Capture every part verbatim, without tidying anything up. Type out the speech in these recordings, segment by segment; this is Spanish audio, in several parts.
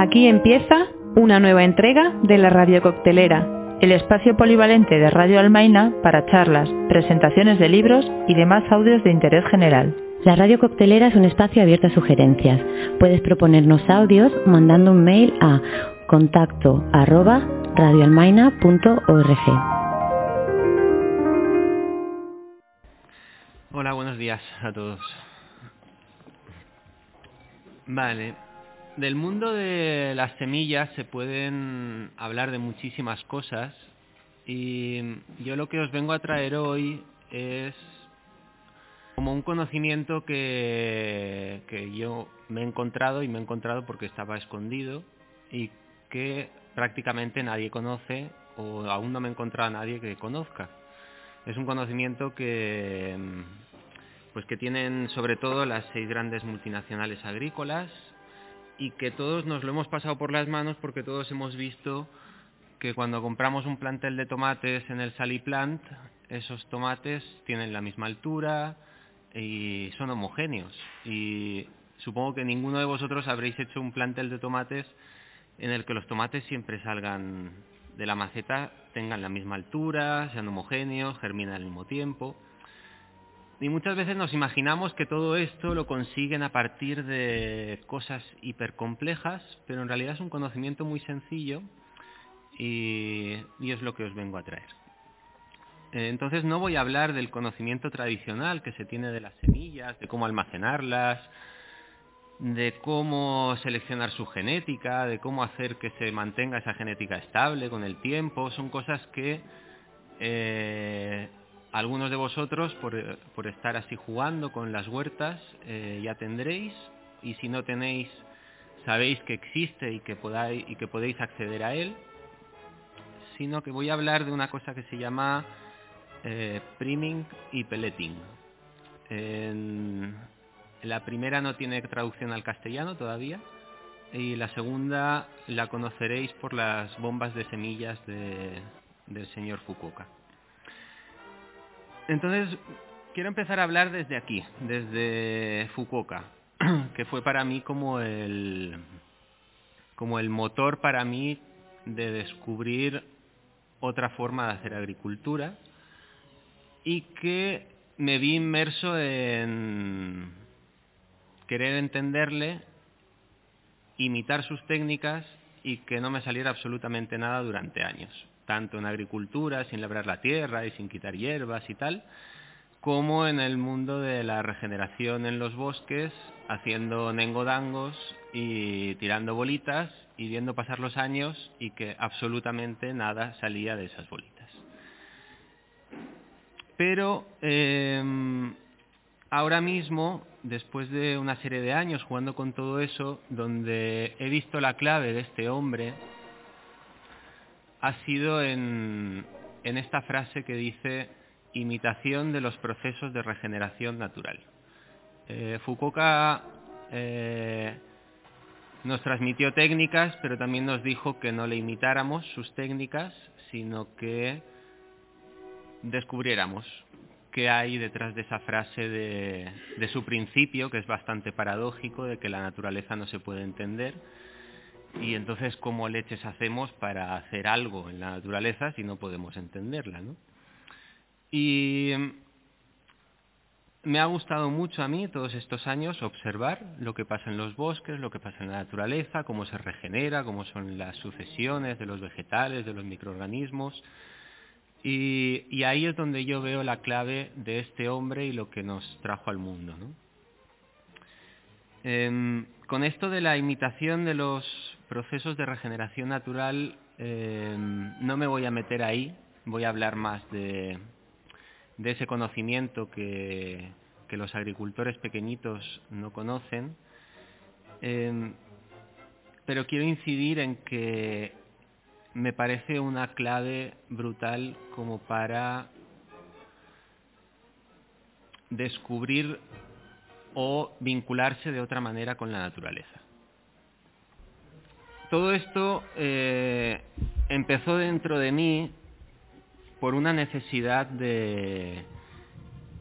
Aquí empieza una nueva entrega de la Radio Coctelera, el espacio polivalente de Radio Almaina para charlas, presentaciones de libros y demás audios de interés general. La Radio Coctelera es un espacio abierto a sugerencias. Puedes proponernos audios mandando un mail a contacto arroba radioalmaina punto org. Hola, buenos días a todos. Vale, del mundo de las semillas se pueden hablar de muchísimas cosas y yo lo que os vengo a traer hoy es como un conocimiento que, que yo me he encontrado y me he encontrado porque estaba escondido y que prácticamente nadie conoce o aún no me he encontrado a nadie que conozca. Es un conocimiento que, pues que tienen sobre todo las seis grandes multinacionales agrícolas y que todos nos lo hemos pasado por las manos porque todos hemos visto que cuando compramos un plantel de tomates en el Saliplant, esos tomates tienen la misma altura y son homogéneos. Y supongo que ninguno de vosotros habréis hecho un plantel de tomates en el que los tomates siempre salgan de la maceta, tengan la misma altura, sean homogéneos, germinen al mismo tiempo. Y muchas veces nos imaginamos que todo esto lo consiguen a partir de cosas hipercomplejas, pero en realidad es un conocimiento muy sencillo y, y es lo que os vengo a traer. Entonces no voy a hablar del conocimiento tradicional que se tiene de las semillas, de cómo almacenarlas, de cómo seleccionar su genética, de cómo hacer que se mantenga esa genética estable con el tiempo. Son cosas que eh, algunos de vosotros, por, por estar así jugando con las huertas, eh, ya tendréis, y si no tenéis, sabéis que existe y que, podáis, y que podéis acceder a él, sino que voy a hablar de una cosa que se llama eh, priming y pelleting. En, la primera no tiene traducción al castellano todavía, y la segunda la conoceréis por las bombas de semillas de, del señor Fukuoka. Entonces, quiero empezar a hablar desde aquí, desde Fukuoka, que fue para mí como el, como el motor para mí de descubrir otra forma de hacer agricultura y que me vi inmerso en querer entenderle, imitar sus técnicas y que no me saliera absolutamente nada durante años, tanto en agricultura, sin labrar la tierra y sin quitar hierbas y tal, como en el mundo de la regeneración en los bosques, haciendo nengodangos y tirando bolitas y viendo pasar los años y que absolutamente nada salía de esas bolitas. Pero eh, ahora mismo, después de una serie de años jugando con todo eso, donde he visto la clave de este hombre, ha sido en, en esta frase que dice imitación de los procesos de regeneración natural. Eh, Fukuoka eh, nos transmitió técnicas, pero también nos dijo que no le imitáramos sus técnicas, sino que descubriéramos qué hay detrás de esa frase de, de su principio, que es bastante paradójico, de que la naturaleza no se puede entender. Y entonces, ¿cómo leches hacemos para hacer algo en la naturaleza si no podemos entenderla, ¿no? Y me ha gustado mucho a mí todos estos años observar lo que pasa en los bosques, lo que pasa en la naturaleza, cómo se regenera, cómo son las sucesiones de los vegetales, de los microorganismos. Y, y ahí es donde yo veo la clave de este hombre y lo que nos trajo al mundo, ¿no? Eh, con esto de la imitación de los procesos de regeneración natural, eh, no me voy a meter ahí, voy a hablar más de, de ese conocimiento que, que los agricultores pequeñitos no conocen, eh, pero quiero incidir en que me parece una clave brutal como para descubrir o vincularse de otra manera con la naturaleza. Todo esto eh, empezó dentro de mí por una necesidad de,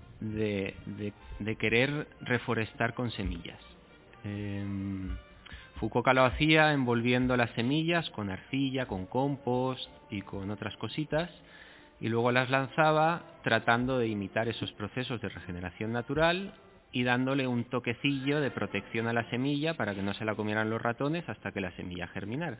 de, de, de querer reforestar con semillas. Eh, Fukuoka lo hacía envolviendo las semillas con arcilla, con compost y con otras cositas, y luego las lanzaba tratando de imitar esos procesos de regeneración natural y dándole un toquecillo de protección a la semilla para que no se la comieran los ratones hasta que la semilla germinara.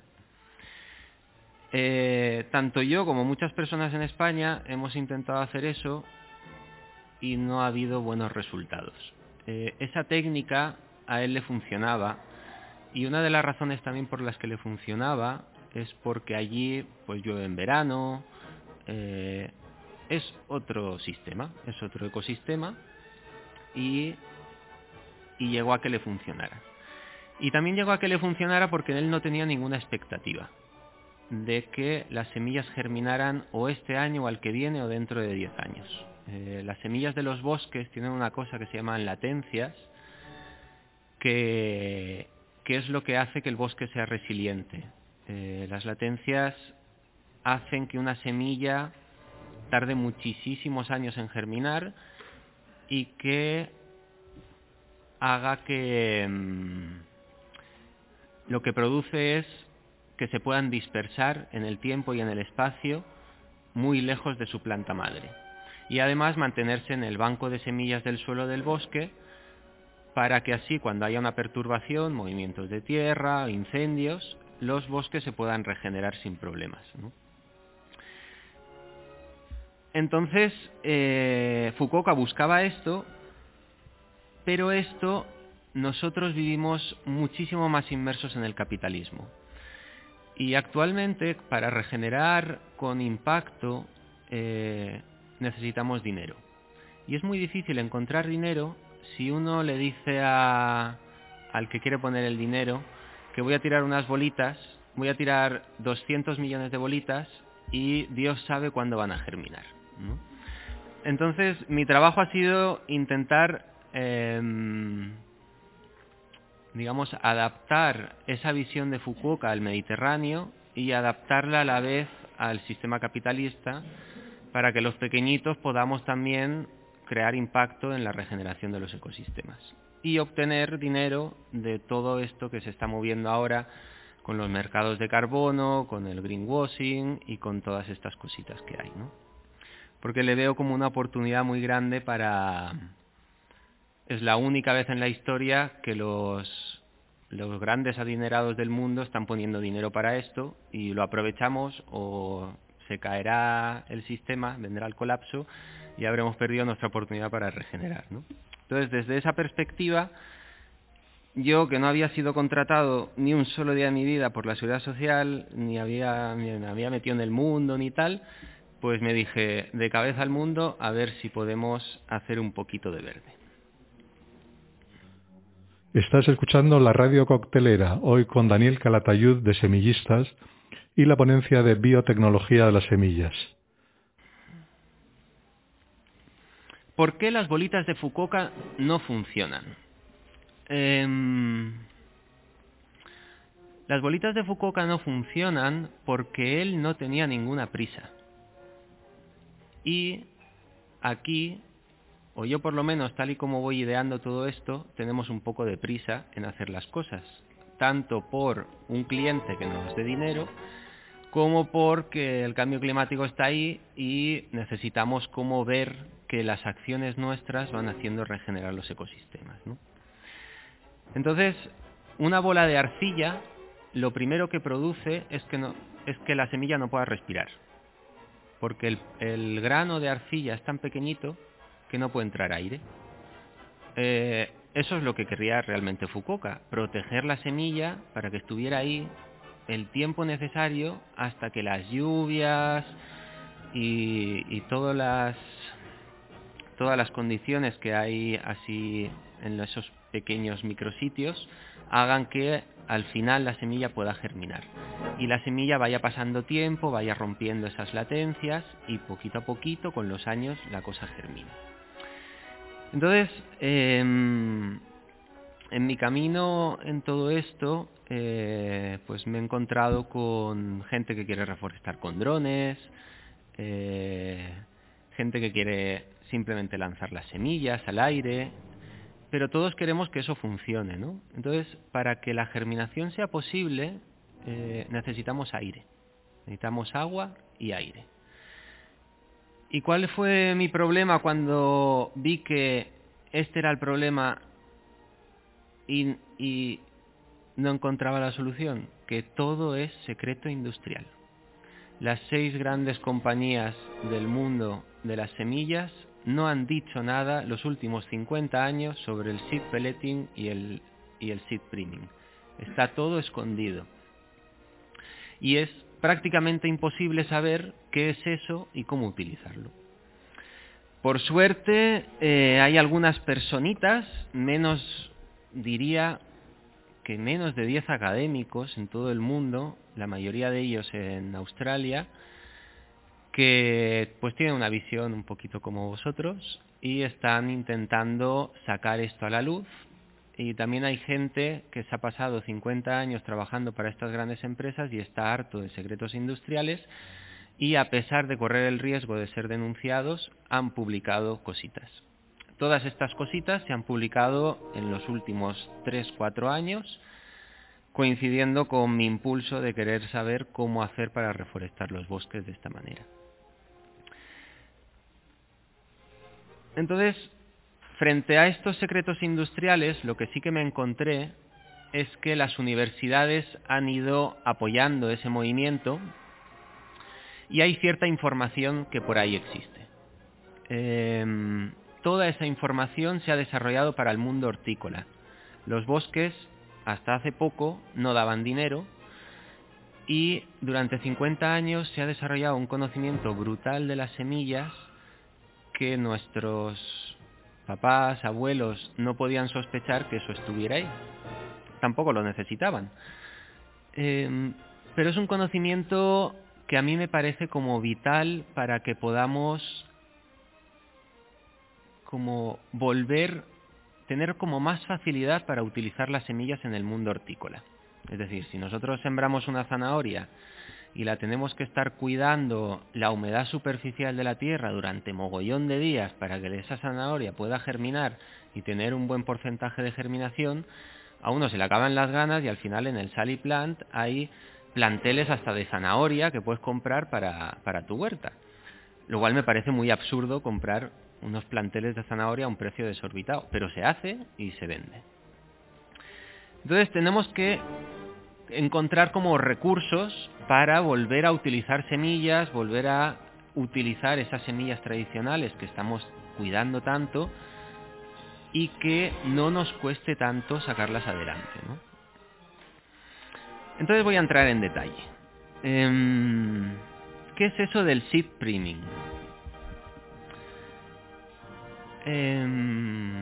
Eh, tanto yo como muchas personas en España hemos intentado hacer eso y no ha habido buenos resultados. Eh, esa técnica a él le funcionaba, y una de las razones también por las que le funcionaba es porque allí pues llueve en verano, eh, es otro sistema, es otro ecosistema, y, y llegó a que le funcionara. Y también llegó a que le funcionara porque él no tenía ninguna expectativa de que las semillas germinaran o este año o al que viene o dentro de diez años. Eh, las semillas de los bosques tienen una cosa que se llaman latencias, que, que es lo que hace que el bosque sea resiliente. Eh, las latencias hacen que una semilla tarde muchísimos años en germinar y que haga que mmm, lo que produce es que se puedan dispersar en el tiempo y en el espacio muy lejos de su planta madre. Y además mantenerse en el banco de semillas del suelo del bosque para que así cuando haya una perturbación, movimientos de tierra, incendios, los bosques se puedan regenerar sin problemas, ¿no? Entonces, eh, Fukuoka buscaba esto, pero esto nosotros vivimos muchísimo más inmersos en el capitalismo. Y actualmente, para regenerar con impacto, eh, necesitamos dinero. Y es muy difícil encontrar dinero si uno le dice a, al que quiere poner el dinero que voy a tirar unas bolitas, voy a tirar doscientos millones de bolitas y Dios sabe cuándo van a germinar, ¿no? Entonces, mi trabajo ha sido intentar, eh, digamos, adaptar esa visión de Fukuoka al Mediterráneo y adaptarla a la vez al sistema capitalista para que los pequeñitos podamos también crear impacto en la regeneración de los ecosistemas y obtener dinero de todo esto que se está moviendo ahora con los mercados de carbono, con el greenwashing y con todas estas cositas que hay, ¿no? Porque le veo como una oportunidad muy grande para... Es la única vez en la historia que los, los grandes adinerados del mundo están poniendo dinero para esto y lo aprovechamos o se caerá el sistema, vendrá el colapso y habremos perdido nuestra oportunidad para regenerar, ¿no? Entonces, desde esa perspectiva, yo que no había sido contratado ni un solo día de mi vida por la Seguridad Social, ni había, ni me había metido en el mundo ni tal, pues me dije, de cabeza al mundo, a ver si podemos hacer un poquito de verde. Estás escuchando la Radio Coctelera, hoy con Daniel Calatayud de Semillistas y la ponencia de biotecnología de las semillas. ¿Por qué las bolitas de Fukuoka no funcionan? Eh, las bolitas de Fukuoka no funcionan porque él no tenía ninguna prisa. Y aquí, o yo por lo menos, tal y como voy ideando todo esto, tenemos un poco de prisa en hacer las cosas. Tanto por un cliente que nos dé dinero, como porque el cambio climático está ahí y necesitamos como ver que las acciones nuestras van haciendo regenerar los ecosistemas, ¿no? Entonces, una bola de arcilla, lo primero que produce es que, no, es que la semilla no pueda respirar. Porque el, el grano de arcilla es tan pequeñito que no puede entrar aire. Eh, eso es lo que querría realmente Fukuoka, proteger la semilla para que estuviera ahí el tiempo necesario hasta que las lluvias y, y todas las todas las condiciones que hay así en esos pequeños micrositios hagan que al final la semilla pueda germinar y la semilla vaya pasando tiempo, vaya rompiendo esas latencias y poquito a poquito con los años la cosa germina. Entonces, eh, en mi camino en todo esto, eh, pues me he encontrado con gente que quiere reforestar con drones, eh, gente que quiere simplemente lanzar las semillas al aire, pero todos queremos que eso funcione, ¿no? Entonces, para que la germinación sea posible, eh, necesitamos aire. Necesitamos agua y aire. ¿Y cuál fue mi problema cuando vi que este era el problema y, y no encontraba la solución? Que todo es secreto industrial. Las seis grandes compañías del mundo de las semillas no han dicho nada los últimos cincuenta años sobre el seed pelleting y el, y el seed priming. Está todo escondido. Y es prácticamente imposible saber qué es eso y cómo utilizarlo. Por suerte, eh, hay algunas personitas, menos, diría que menos de diez académicos en todo el mundo, la mayoría de ellos en Australia, que pues tienen una visión un poquito como vosotros y están intentando sacar esto a la luz. Y también hay gente que se ha pasado cincuenta años trabajando para estas grandes empresas y está harto de secretos industriales y, a pesar de correr el riesgo de ser denunciados, han publicado cositas. Todas estas cositas se han publicado en los últimos tres cuatro años, coincidiendo con mi impulso de querer saber cómo hacer para reforestar los bosques de esta manera. Entonces, frente a estos secretos industriales, lo que sí que me encontré es que las universidades han ido apoyando ese movimiento y hay cierta información que por ahí existe. Eh, toda esa información se ha desarrollado para el mundo hortícola. Los bosques, hasta hace poco, no daban dinero y durante cincuenta años se ha desarrollado un conocimiento brutal de las semillas que nuestros papás, abuelos, no podían sospechar que eso estuviera ahí. Tampoco lo necesitaban. Eh, pero es un conocimiento que a mí me parece como vital para que podamos como volver, tener como más facilidad para utilizar las semillas en el mundo hortícola. Es decir, si nosotros sembramos una zanahoria y la tenemos que estar cuidando la humedad superficial de la tierra durante mogollón de días para que esa zanahoria pueda germinar y tener un buen porcentaje de germinación, a uno se le acaban las ganas y al final en el Sally Plant hay planteles hasta de zanahoria que puedes comprar para, para tu huerta. Lo cual me parece muy absurdo comprar unos planteles de zanahoria a un precio desorbitado, pero se hace y se vende. Entonces tenemos que encontrar como recursos para volver a utilizar semillas, volver a utilizar esas semillas tradicionales que estamos cuidando tanto y que no nos cueste tanto sacarlas adelante, ¿no? Entonces voy a entrar en detalle. Eh, ¿Qué es eso del seed priming? Eh,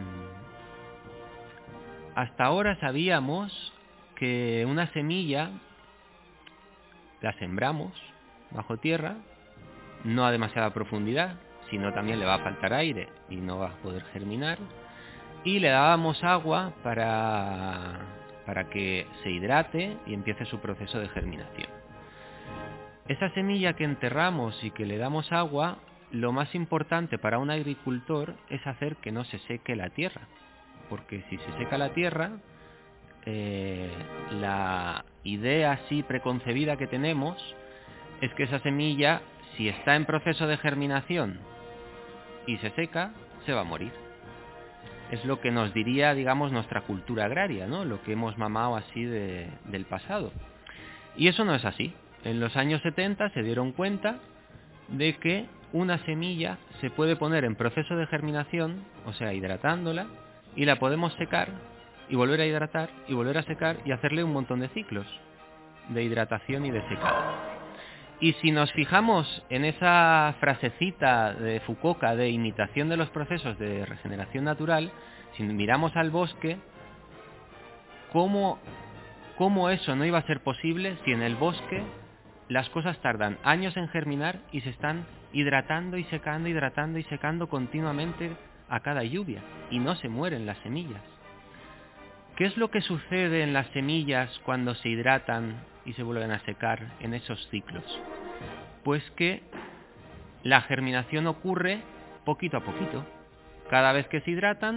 hasta ahora sabíamos que una semilla la sembramos bajo tierra, no a demasiada profundidad, sino también le va a faltar aire y no va a poder germinar, y le dábamos agua para, para que se hidrate y empiece su proceso de germinación. Esa semilla que enterramos y que le damos agua, lo más importante para un agricultor es hacer que no se seque la tierra, porque si se seca la tierra, eh, la idea así preconcebida que tenemos es que esa semilla, si está en proceso de germinación y se seca, se va a morir. Es lo que nos diría, digamos, nuestra cultura agraria, ¿no? Lo que hemos mamado así de, del pasado. Y eso no es así. En los años setenta se dieron cuenta de que una semilla se puede poner en proceso de germinación, o sea, hidratándola, y la podemos secar y volver a hidratar y volver a secar y hacerle un montón de ciclos de hidratación y de secado. Y si nos fijamos en esa frasecita de Fukuoka de imitación de los procesos de regeneración natural, si miramos al bosque, ¿cómo, cómo eso no iba a ser posible si en el bosque las cosas tardan años en germinar y se están hidratando y secando, hidratando y secando continuamente a cada lluvia y no se mueren las semillas? ¿Qué es lo que sucede en las semillas cuando se hidratan y se vuelven a secar en esos ciclos? Pues que la germinación ocurre poquito a poquito. Cada vez que se hidratan,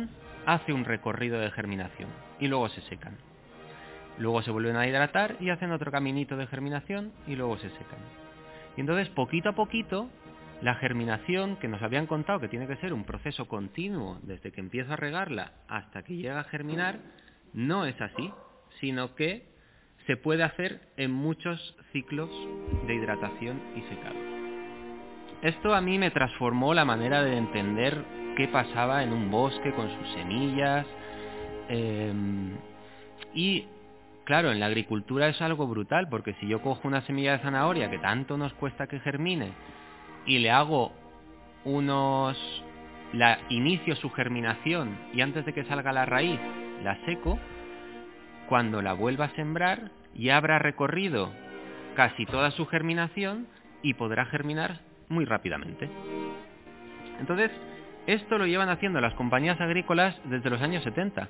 hace un recorrido de germinación y luego se secan. Luego se vuelven a hidratar y hacen otro caminito de germinación y luego se secan. Y entonces, poquito a poquito, la germinación, que nos habían contado que tiene que ser un proceso continuo desde que empiezo a regarla hasta que llega a germinar, no es así, sino que se puede hacer en muchos ciclos de hidratación y secado. Esto a mí me transformó la manera de entender qué pasaba en un bosque con sus semillas. Eh, y claro, en la agricultura es algo brutal, porque si yo cojo una semilla de zanahoria que tanto nos cuesta que germine y le hago unos... la inicio su germinación y antes de que salga la raíz la seco, cuando la vuelva a sembrar ya habrá recorrido casi toda su germinación y podrá germinar muy rápidamente. Entonces, esto lo llevan haciendo las compañías agrícolas desde los años setenta.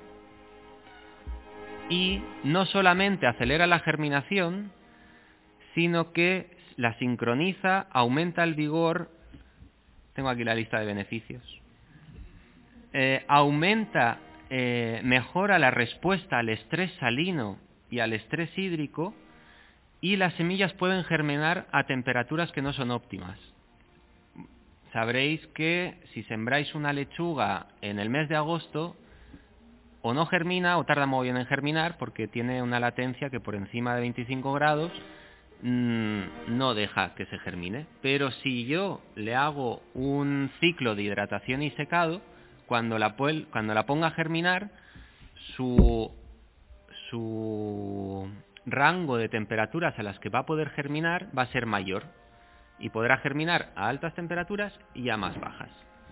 Y no solamente acelera la germinación, sino que la sincroniza, aumenta el vigor. Tengo aquí la lista de beneficios. Eh, aumenta, eh, mejora la respuesta al estrés salino y al estrés hídrico, y las semillas pueden germinar a temperaturas que no son óptimas. Sabréis que si sembráis una lechuga en el mes de agosto, o no germina o tarda muy bien en germinar porque tiene una latencia que por encima de veinticinco grados mmm, no deja que se germine. Pero si yo le hago un ciclo de hidratación y secado, cuando la, cuando la ponga a germinar, su, su rango de temperaturas a las que va a poder germinar va a ser mayor y podrá germinar a altas temperaturas y a más bajas.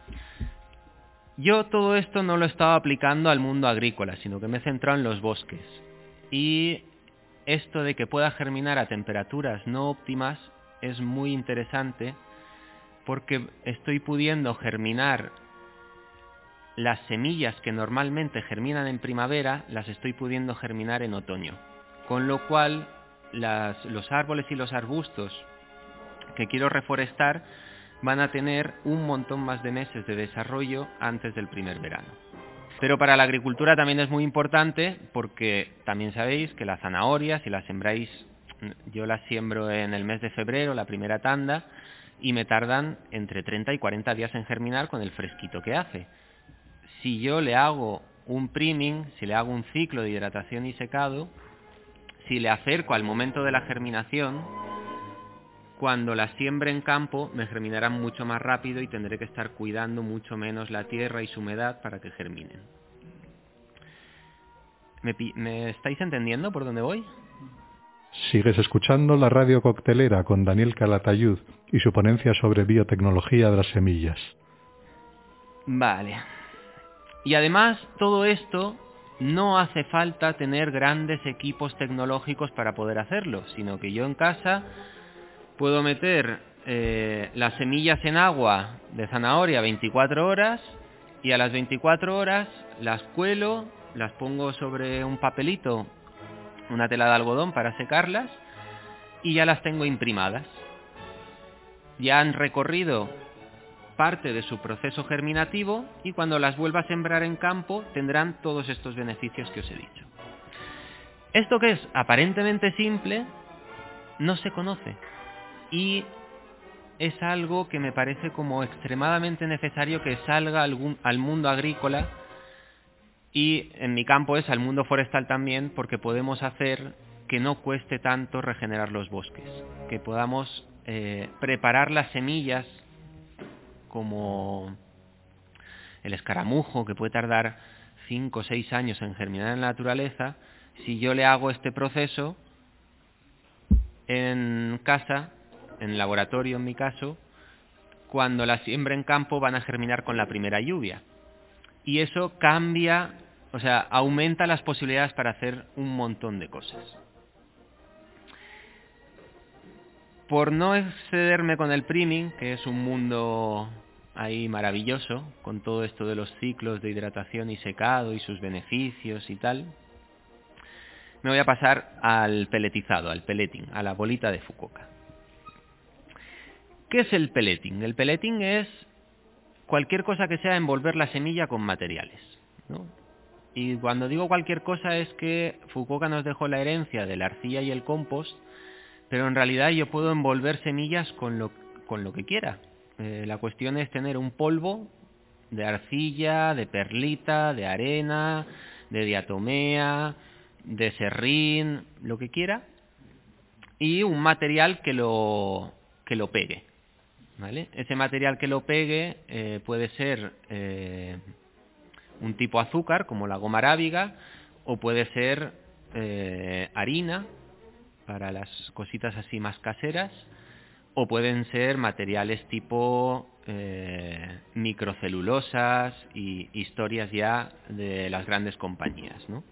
Yo todo esto no lo estaba aplicando al mundo agrícola, sino que me he centrado en los bosques. Y esto de que pueda germinar a temperaturas no óptimas es muy interesante porque estoy pudiendo germinar las semillas que normalmente germinan en primavera, las estoy pudiendo germinar en otoño. Con lo cual, las, los árboles y los arbustos que quiero reforestar van a tener un montón más de meses de desarrollo antes del primer verano. Pero para la agricultura también es muy importante porque también sabéis que las zanahorias, si las sembráis, yo las siembro en el mes de febrero, la primera tanda, y me tardan entre treinta y cuarenta días en germinar con el fresquito que hace. Si yo le hago un priming, si le hago un ciclo de hidratación y secado, si le acerco al momento de la germinación, cuando las siembre en campo me germinarán mucho más rápido y tendré que estar cuidando mucho menos la tierra y su humedad para que germinen. ¿Me, ¿Me estáis entendiendo por dónde voy? Sigues escuchando la Radio Coctelera con Daniel Calatayud y su ponencia sobre biotecnología de las semillas. Vale. Y además, todo esto no hace falta tener grandes equipos tecnológicos para poder hacerlo, sino que yo en casa puedo meter eh, las semillas en agua de zanahoria veinticuatro horas y a las veinticuatro horas las cuelo, las pongo sobre un papelito, una tela de algodón para secarlas y ya las tengo imprimadas. Ya han recorrido parte de su proceso germinativo y cuando las vuelva a sembrar en campo tendrán todos estos beneficios que os he dicho. Esto que es aparentemente simple no se conoce. Y es algo que me parece como extremadamente necesario que salga algún, al mundo agrícola y en mi campo es al mundo forestal también, porque podemos hacer que no cueste tanto regenerar los bosques, que podamos eh, preparar las semillas como el escaramujo, que puede tardar cinco o seis años en germinar en la naturaleza. Si yo le hago este proceso en casa, en laboratorio en mi caso, cuando la siembra en campo van a germinar con la primera lluvia. Y eso cambia, o sea, aumenta las posibilidades para hacer un montón de cosas. Por no excederme con el priming, que es un mundo ahí maravilloso, con todo esto de los ciclos de hidratación y secado y sus beneficios y tal, me voy a pasar al pelletizado, al pelleting, a la bolita de Fukuoka. ¿Qué es el pelleting? El pelleting es cualquier cosa que sea envolver la semilla con materiales. ¿no? Y cuando digo cualquier cosa es que Fukuoka nos dejó la herencia de la arcilla y el compost, pero en realidad yo puedo envolver semillas con lo, con lo que quiera. Eh, la cuestión es tener un polvo de arcilla, de perlita, de arena, de diatomea, de serrín, lo que quiera, y un material que lo, que lo pegue, ¿vale? Ese material que lo pegue eh, puede ser eh, un tipo azúcar, como la goma arábiga, o puede ser eh, harina, para las cositas así más caseras, o pueden ser materiales tipo eh, microcelulosas y historias ya de las grandes compañías, ¿no?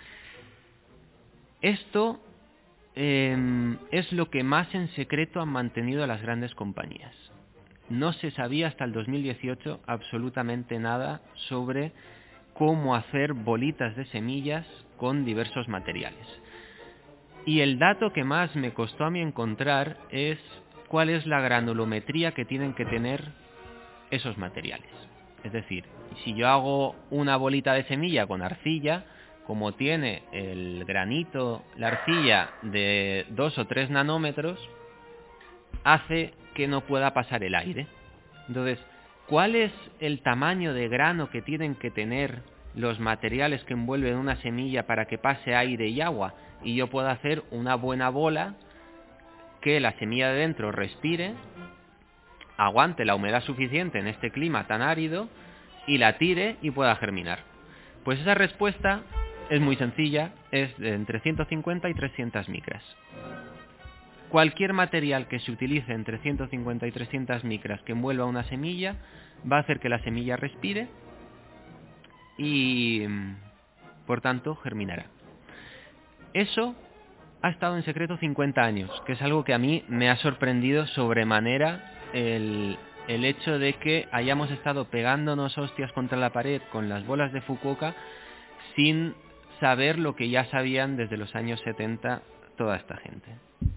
Esto eh, es lo que más en secreto han mantenido las grandes compañías. No se sabía hasta el dos mil dieciocho absolutamente nada sobre cómo hacer bolitas de semillas con diversos materiales. Y el dato que más me costó a mí encontrar es cuál es la granulometría que tienen que tener esos materiales. Es decir, si yo hago una bolita de semilla con arcilla, como tiene el granito, la arcilla, de dos o tres nanómetros, hace que no pueda pasar el aire. Entonces, ¿cuál es el tamaño de grano que tienen que tener los materiales que envuelven una semilla para que pase aire y agua y yo pueda hacer una buena bola que la semilla de dentro respire, aguante la humedad suficiente en este clima tan árido y la tire y pueda germinar? Pues esa respuesta es muy sencilla, es de entre ciento cincuenta y trescientas micras. Cualquier material que se utilice entre ciento cincuenta y trescientas micras que envuelva una semilla va a hacer que la semilla respire y, por tanto, germinará. Eso ha estado en secreto cincuenta años, que es algo que a mí me ha sorprendido sobremanera, el, el hecho de que hayamos estado pegándonos hostias contra la pared con las bolas de Fukuoka sin saber lo que ya sabían desde los años setenta toda esta gente.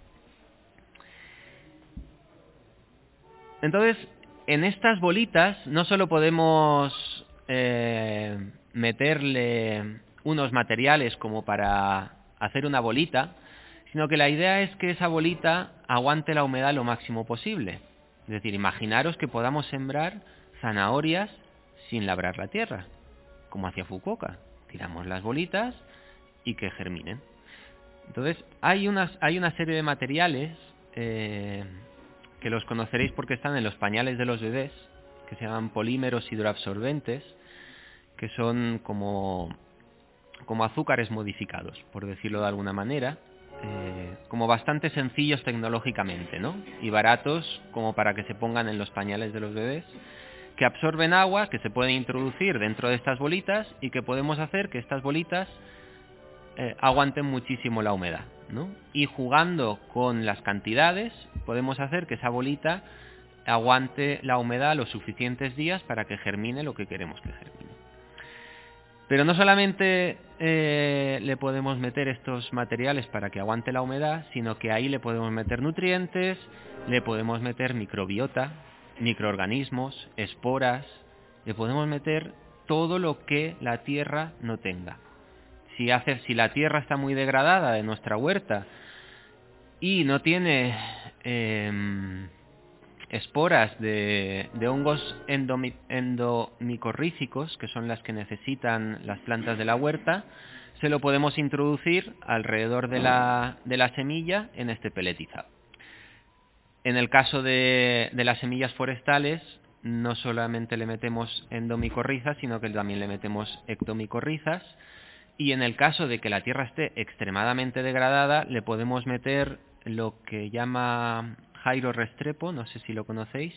Entonces, en estas bolitas no solo podemos eh, meterle unos materiales como para hacer una bolita, sino que la idea es que esa bolita aguante la humedad lo máximo posible. Es decir, imaginaros que podamos sembrar zanahorias sin labrar la tierra, como hacía Fukuoka. Tiramos las bolitas y que germinen. Entonces, hay, unas, hay una serie de materiales eh, que los conoceréis porque están en los pañales de los bebés, que se llaman polímeros hidroabsorbentes, que son como, como azúcares modificados, por decirlo de alguna manera, eh, como bastante sencillos tecnológicamente, ¿no? Y baratos como para que se pongan en los pañales de los bebés, que absorben agua, que se pueden introducir dentro de estas bolitas y que podemos hacer que estas bolitas eh, aguanten muchísimo la humedad, ¿no? Y jugando con las cantidades podemos hacer que esa bolita aguante la humedad los suficientes días para que germine lo que queremos que germine. Pero no solamente eh, le podemos meter estos materiales para que aguante la humedad, sino que ahí le podemos meter nutrientes, le podemos meter microbiota, microorganismos, esporas, le podemos meter todo lo que la tierra no tenga. Si, hace, si la tierra está muy degradada de nuestra huerta y no tiene eh, esporas de, de hongos endomi, endomicorrícicos, que son las que necesitan las plantas de la huerta, se lo podemos introducir alrededor de la, de la semilla en este peletizado. En el caso de, de las semillas forestales, no solamente le metemos endomicorrizas, sino que también le metemos ectomicorrizas. Y en el caso de que la tierra esté extremadamente degradada, le podemos meter lo que llama Jairo Restrepo, no sé si lo conocéis.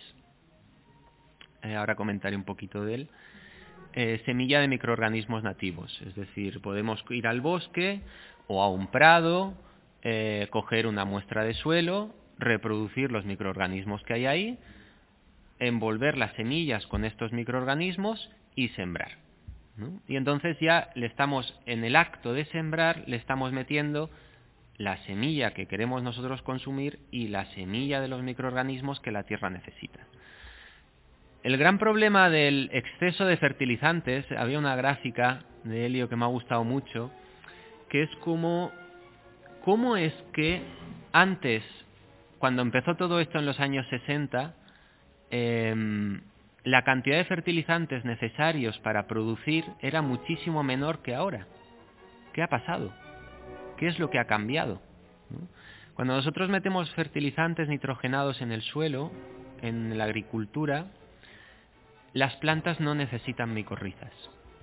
Eh, ahora comentaré un poquito de él. Eh, semilla de microorganismos nativos, es decir, podemos ir al bosque o a un prado, eh, coger una muestra de suelo, reproducir los microorganismos que hay ahí, envolver las semillas con estos microorganismos y sembrar, ¿no? Y entonces ya le estamos, en el acto de sembrar, le estamos metiendo la semilla que queremos nosotros consumir y la semilla de los microorganismos que la tierra necesita. el gran problema del exceso de fertilizantes, había una gráfica de Helio que me ha gustado mucho, que es como, cómo es que antes, cuando empezó todo esto en los años sesenta, eh, la cantidad de fertilizantes necesarios para producir era muchísimo menor que ahora. ¿Qué ha pasado? ¿Qué es lo que ha cambiado? ¿No? Cuando nosotros metemos fertilizantes nitrogenados en el suelo, en la agricultura, las plantas no necesitan micorrizas.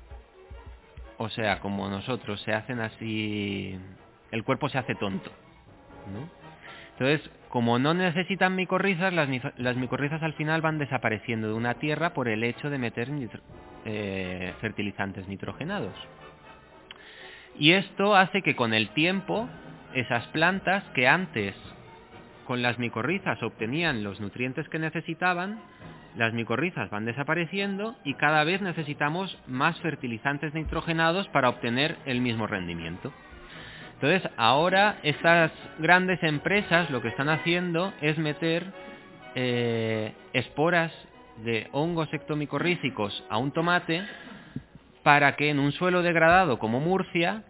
O sea, como nosotros, se hacen así, el cuerpo se hace tonto, ¿no? Entonces, como no necesitan micorrizas, las, las micorrizas al final van desapareciendo de una tierra por el hecho de meter nitro, eh, fertilizantes nitrogenados. Y esto hace que con el tiempo, esas plantas que antes con las micorrizas obtenían los nutrientes que necesitaban, las micorrizas van desapareciendo y cada vez necesitamos más fertilizantes nitrogenados para obtener el mismo rendimiento. Entonces, ahora estas grandes empresas lo que están haciendo es meter eh, esporas de hongos ectomicorrízicos a un tomate para que en un suelo degradado como Murcia,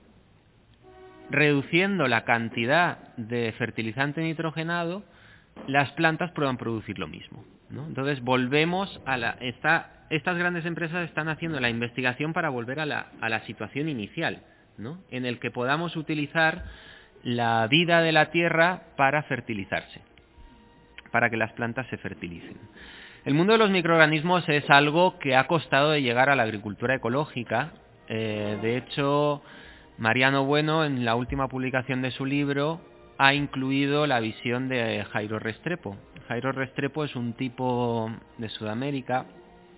reduciendo la cantidad de fertilizante nitrogenado, las plantas puedan producir lo mismo, ¿no? Entonces volvemos a la... Esta, estas grandes empresas están haciendo la investigación para volver a la, a la situación inicial, ¿no? En el que podamos utilizar la vida de la tierra para fertilizarse, para que las plantas se fertilicen. El mundo de los microorganismos es algo que ha costado de llegar a la agricultura ecológica. Eh, de hecho, Mariano Bueno, en la última publicación de su libro, ha incluido la visión de Jairo Restrepo. Jairo Restrepo es un tipo de Sudamérica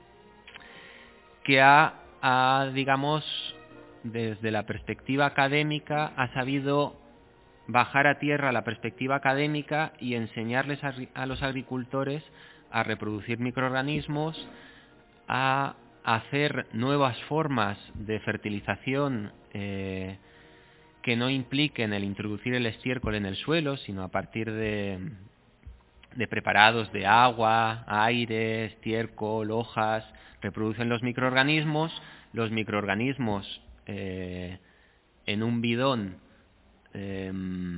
que ha, ha, digamos, desde la perspectiva académica, ha sabido bajar a tierra la perspectiva académica y enseñarles a, a los agricultores a reproducir microorganismos, a hacer nuevas formas de fertilización eh, que no impliquen el introducir el estiércol en el suelo, sino a partir de, de preparados de agua, aire, estiércol, hojas, reproducen los microorganismos, los microorganismos eh, en un bidón, eh,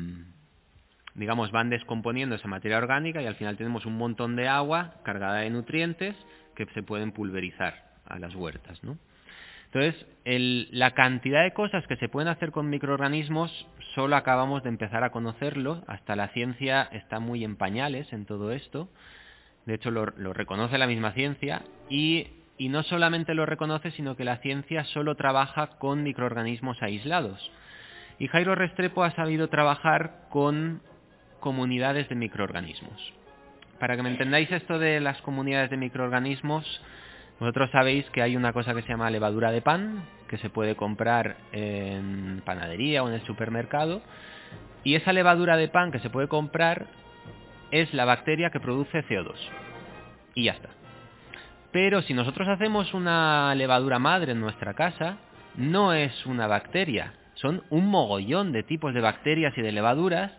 digamos, van descomponiendo esa materia orgánica y al final tenemos un montón de agua cargada de nutrientes que se pueden pulverizar a las huertas, ¿no? Entonces, el, la cantidad de cosas que se pueden hacer con microorganismos solo acabamos de empezar a conocerlo, hasta la ciencia está muy en pañales en todo esto, de hecho lo, lo reconoce la misma ciencia, y, y no solamente lo reconoce, sino que la ciencia solo trabaja con microorganismos aislados. Y Jairo Restrepo ha sabido trabajar con comunidades de microorganismos. Para que me entendáis esto de las comunidades de microorganismos, vosotros sabéis que hay una cosa que se llama levadura de pan, que se puede comprar en panadería o en el supermercado, y esa levadura de pan que se puede comprar es la bacteria que produce C O dos. Y ya está. Pero si nosotros hacemos una levadura madre en nuestra casa, no es una bacteria, son un mogollón de tipos de bacterias y de levaduras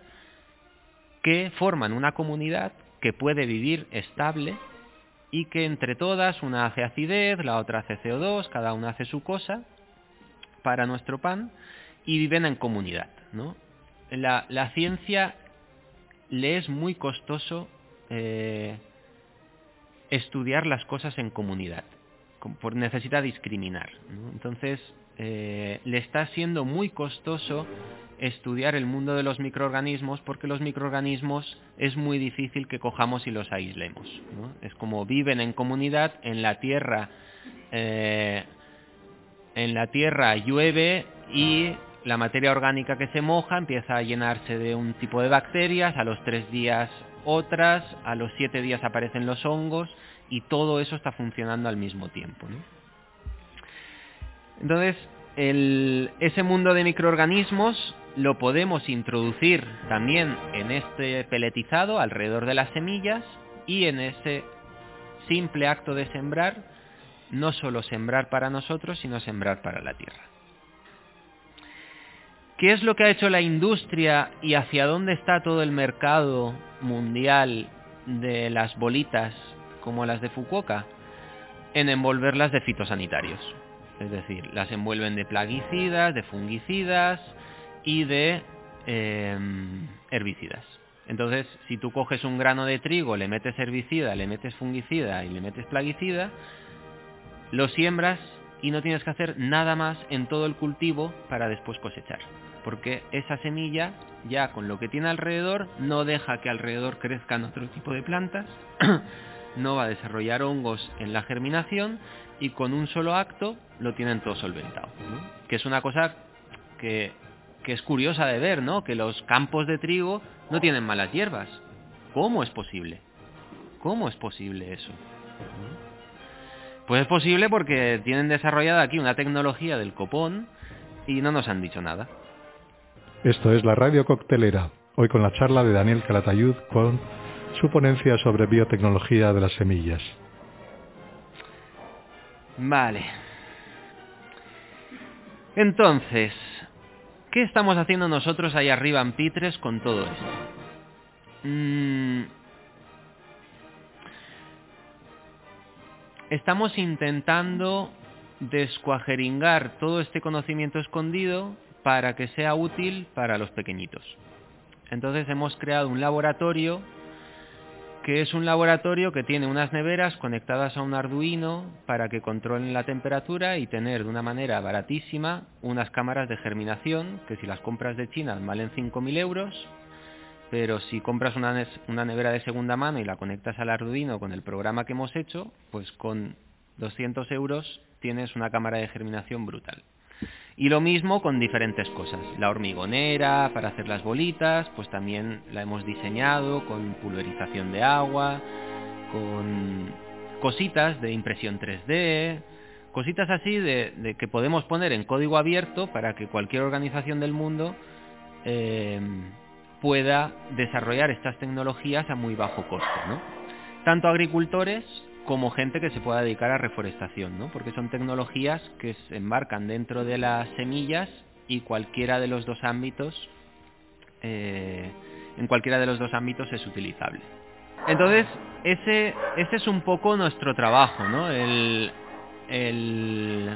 que forman una comunidad que puede vivir estable y que entre todas, una hace acidez, la otra hace C O dos, cada una hace su cosa para nuestro pan y viven en comunidad, ¿no? La, la ciencia le es muy costoso eh, estudiar las cosas en comunidad, por necesita discriminar, ¿no? Entonces, eh, le está siendo muy costoso estudiar el mundo de los microorganismos porque los microorganismos es muy difícil que cojamos y los aislemos, ¿no? Es como viven en comunidad, en la tierra, eh, en la tierra llueve y la materia orgánica que se moja empieza a llenarse de un tipo de bacterias, a los tres días otras, a los siete días aparecen los hongos y todo eso está funcionando al mismo tiempo, ¿no? Entonces, el, ese mundo de microorganismos lo podemos introducir también en este peletizado alrededor de las semillas y en ese simple acto de sembrar, no solo sembrar para nosotros, sino sembrar para la tierra. ¿Qué es lo que ha hecho la industria y hacia dónde está todo el mercado mundial de las bolitas como las de Fukuoka? En envolverlas de fitosanitarios. Es decir, las envuelven de plaguicidas, de fungicidas y de eh, herbicidas. Entonces, si tú coges un grano de trigo, le metes herbicida, le metes fungicida y le metes plaguicida, lo siembras y no tienes que hacer nada más en todo el cultivo para después cosechar. Porque esa semilla, ya con lo que tiene alrededor, no deja que alrededor crezcan otro tipo de plantas, no va a desarrollar hongos en la germinación y con un solo acto lo tienen todo solventado, ¿no? Que es una cosa que, que es curiosa de ver, ¿no? Que los campos de trigo no tienen malas hierbas. ¿Cómo es posible? ¿Cómo es posible eso? Pues es posible porque tienen desarrollada aquí una tecnología del copón y no nos han dicho nada. Esto es la Radio Coctelera, hoy con la charla de Daniel Calatayud con su ponencia sobre biotecnología de las semillas. Vale. Entonces, ¿qué estamos haciendo nosotros ahí arriba en Pitres con todo esto? Mm, estamos intentando descuajeringar todo este conocimiento escondido para que sea útil para los pequeñitos. Entonces hemos creado un laboratorio que es un laboratorio que tiene unas neveras conectadas a un Arduino para que controlen la temperatura y tener de una manera baratísima unas cámaras de germinación que si las compras de China valen cinco mil euros, pero si compras una, una nevera de segunda mano y la conectas al Arduino con el programa que hemos hecho, pues con doscientos euros tienes una cámara de germinación brutal. Y lo mismo con diferentes cosas. La hormigonera para hacer las bolitas, pues también la hemos diseñado con pulverización de agua, con cositas de impresión tres D, cositas así de, de que podemos poner en código abierto para que cualquier organización del mundo eh, pueda desarrollar estas tecnologías a muy bajo coste, ¿no? Tanto agricultores como gente que se pueda dedicar a reforestación, ¿no? Porque son tecnologías que se embarcan dentro de las semillas y cualquiera de los dos ámbitos, eh, en cualquiera de los dos ámbitos es utilizable. Entonces, ese, ese es un poco nuestro trabajo, ¿no? El, el,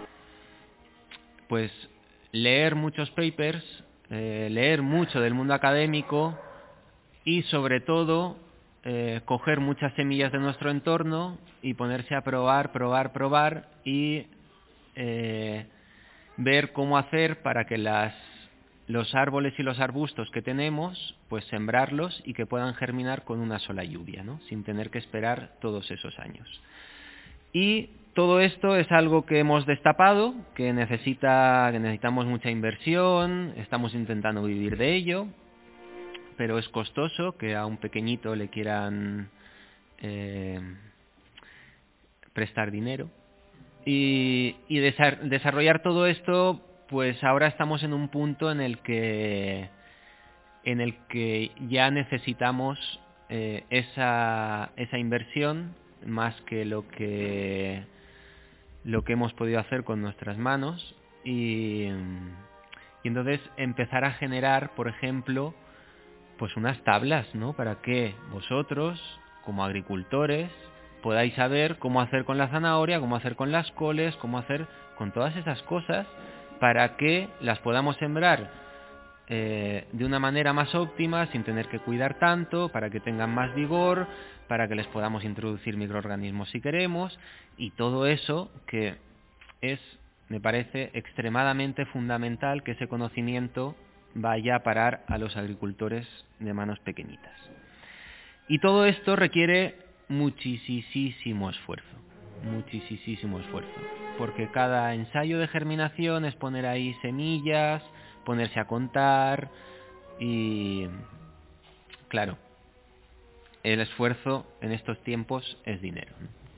pues leer muchos papers, eh, leer mucho del mundo académico y sobre todo Eh, coger muchas semillas de nuestro entorno y ponerse a probar, probar, probar y eh, ver cómo hacer para que las, los árboles y los arbustos que tenemos, pues sembrarlos y que puedan germinar con una sola lluvia, ¿no? Sin tener que esperar todos esos años. Y todo esto es algo que hemos destapado, que necesita, que necesitamos mucha inversión, estamos intentando vivir de ello, pero es costoso que a un pequeñito le quieran eh, prestar dinero. Y, y desa- desarrollar todo esto, pues ahora estamos en un punto en el que, en el que ya necesitamos eh, esa, esa inversión más que lo que, lo que hemos podido hacer con nuestras manos. Y, y entonces empezar a generar, por ejemplo, pues unas tablas, ¿no? Para que vosotros, como agricultores, podáis saber cómo hacer con la zanahoria, cómo hacer con las coles, cómo hacer con todas esas cosas, para que las podamos sembrar eh, de una manera más óptima, sin tener que cuidar tanto, para que tengan más vigor, para que les podamos introducir microorganismos si queremos, y todo eso que es, me parece, extremadamente fundamental que ese conocimiento vaya a parar a los agricultores de manos pequeñitas. Y todo esto requiere muchísimo esfuerzo, muchísimo esfuerzo, porque cada ensayo de germinación es poner ahí semillas, ponerse a contar y, claro, el esfuerzo en estos tiempos es dinero.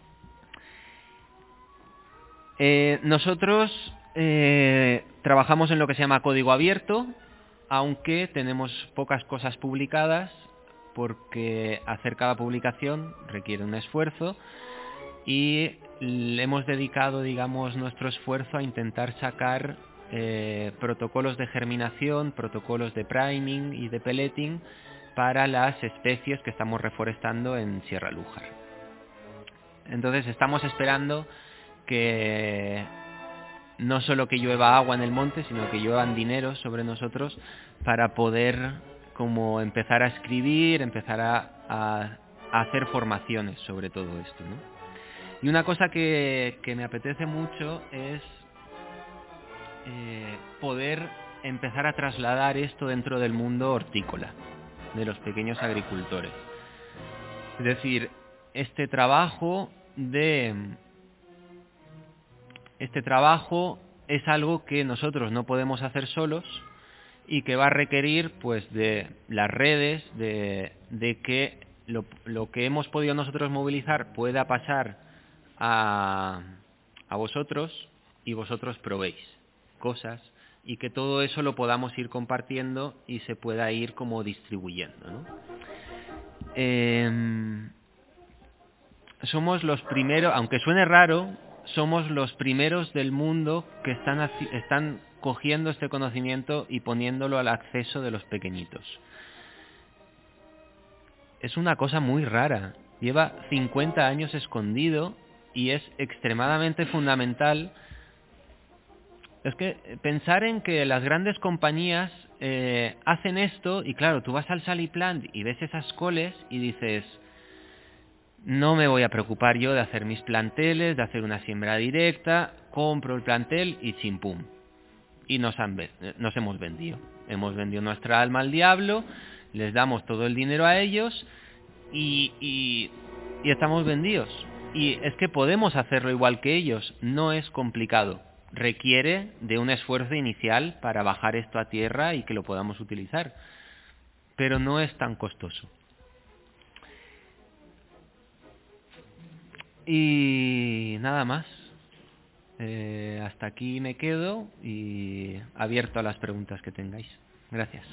Eh, nosotros eh, trabajamos en lo que se llama código abierto, aunque tenemos pocas cosas publicadas, porque hacer cada publicación requiere un esfuerzo y le hemos dedicado, digamos, nuestro esfuerzo a intentar sacar eh, protocolos de germinación, protocolos de priming y de pelleting para las especies que estamos reforestando en Sierra Lújar. Entonces estamos esperando que no solo que llueva agua en el monte, sino que lluevan dineros sobre nosotros para poder como empezar a escribir, empezar a, a, a hacer formaciones sobre todo esto, ¿no? Y una cosa que, que me apetece mucho es eh, poder empezar a trasladar esto dentro del mundo hortícola, de los pequeños agricultores. Es decir, este trabajo de este trabajo es algo que nosotros no podemos hacer solos y que va a requerir pues de las redes, de, de que lo, lo que hemos podido nosotros movilizar pueda pasar a, a vosotros y vosotros probéis cosas y que todo eso lo podamos ir compartiendo y se pueda ir como distribuyendo, ¿no? Eh, somos los primeros, aunque suene raro, somos los primeros del mundo que están, están cogiendo este conocimiento y poniéndolo al acceso de los pequeñitos. Es una cosa muy rara, lleva cincuenta años escondido y es extremadamente fundamental. Es que pensar en que las grandes compañías eh, hacen esto y claro, tú vas al Saliplant y ves esas coles y dices, no me voy a preocupar yo de hacer mis planteles, de hacer una siembra directa, compro el plantel y chimpum. Y nos, han, nos hemos vendido. Hemos vendido nuestra alma al diablo, les damos todo el dinero a ellos y, y, y estamos vendidos. Y es que podemos hacerlo igual que ellos, no es complicado. Requiere de un esfuerzo inicial para bajar esto a tierra y que lo podamos utilizar. Pero no es tan costoso. Y nada más. Eh, hasta aquí me quedo y abierto a las preguntas que tengáis. Gracias.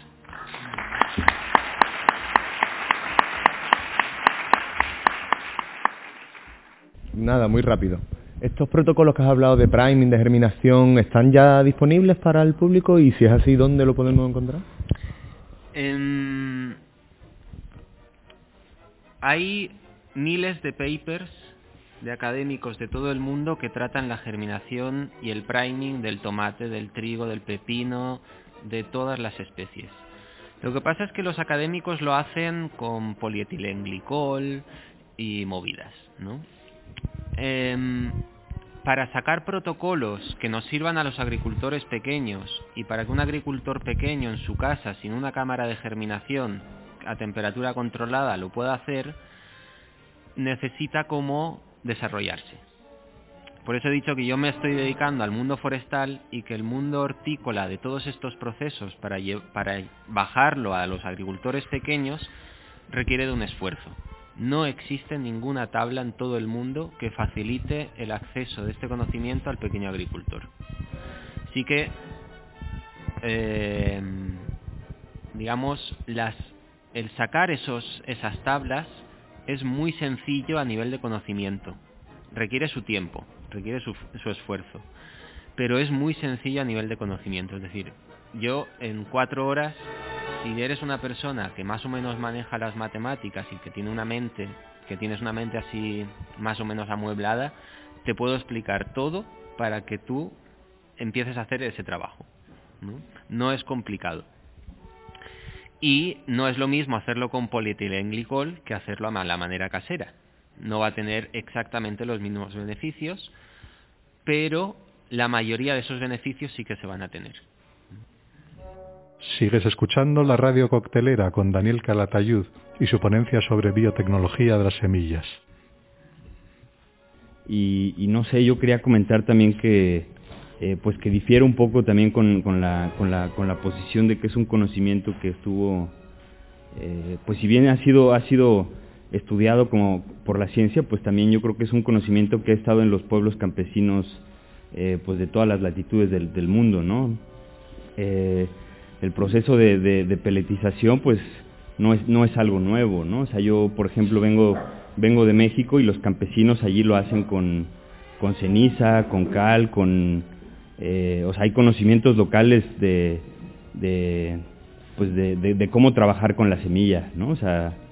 Nada, muy rápido. ¿Estos protocolos que has hablado de priming, de germinación, están ya disponibles para el público? Y si es así, ¿dónde lo podemos encontrar? Um, hay miles de papers de académicos de todo el mundo que tratan la germinación y el priming del tomate, del trigo, del pepino, de todas las especies. Lo que pasa es que los académicos lo hacen con polietilenglicol y movidas, ¿no? Eh, para sacar protocolos que nos sirvan a los agricultores pequeños y para que un agricultor pequeño en su casa, sin una cámara de germinación a temperatura controlada, lo pueda hacer, necesita como desarrollarse. Por eso he dicho que yo me estoy dedicando al mundo forestal y que el mundo hortícola de todos estos procesos para, para bajarlo a los agricultores pequeños requiere de un esfuerzo. No existe ninguna tabla en todo el mundo que facilite el acceso de este conocimiento al pequeño agricultor. Así que, eh, digamos, las, el sacar esos, esas tablas es muy sencillo a nivel de conocimiento. Requiere su tiempo, requiere su, su esfuerzo, pero es muy sencillo a nivel de conocimiento. Es decir, yo en cuatro horas, si eres una persona que más o menos maneja las matemáticas y que tiene una mente, que tienes una mente así más o menos amueblada, te puedo explicar todo para que tú empieces a hacer ese trabajo, ¿no? No es complicado. Y no es lo mismo hacerlo con polietilenglicol que hacerlo a la manera casera. No va a tener exactamente los mismos beneficios, pero la mayoría de esos beneficios sí que se van a tener. Sigues escuchando la Radio Coctelera con Daniel Calatayud y su ponencia sobre biotecnología de las semillas. Y, y no sé, yo quería comentar también que Eh, pues que difiere un poco también con, con, la, con, la, con la posición de que es un conocimiento que estuvo, eh, pues si bien ha sido, ha sido estudiado como por la ciencia, pues también yo creo que es un conocimiento que ha estado en los pueblos campesinos eh, pues de todas las latitudes del, del mundo, ¿no? Eh, el proceso de, de, de peletización pues no es, no es algo nuevo, ¿no? O sea, yo por ejemplo vengo, vengo de México y los campesinos allí lo hacen con, con ceniza, con cal, con... Eh, o sea, hay conocimientos locales de, de pues de, de, de cómo trabajar con la semilla, ¿no? O sea,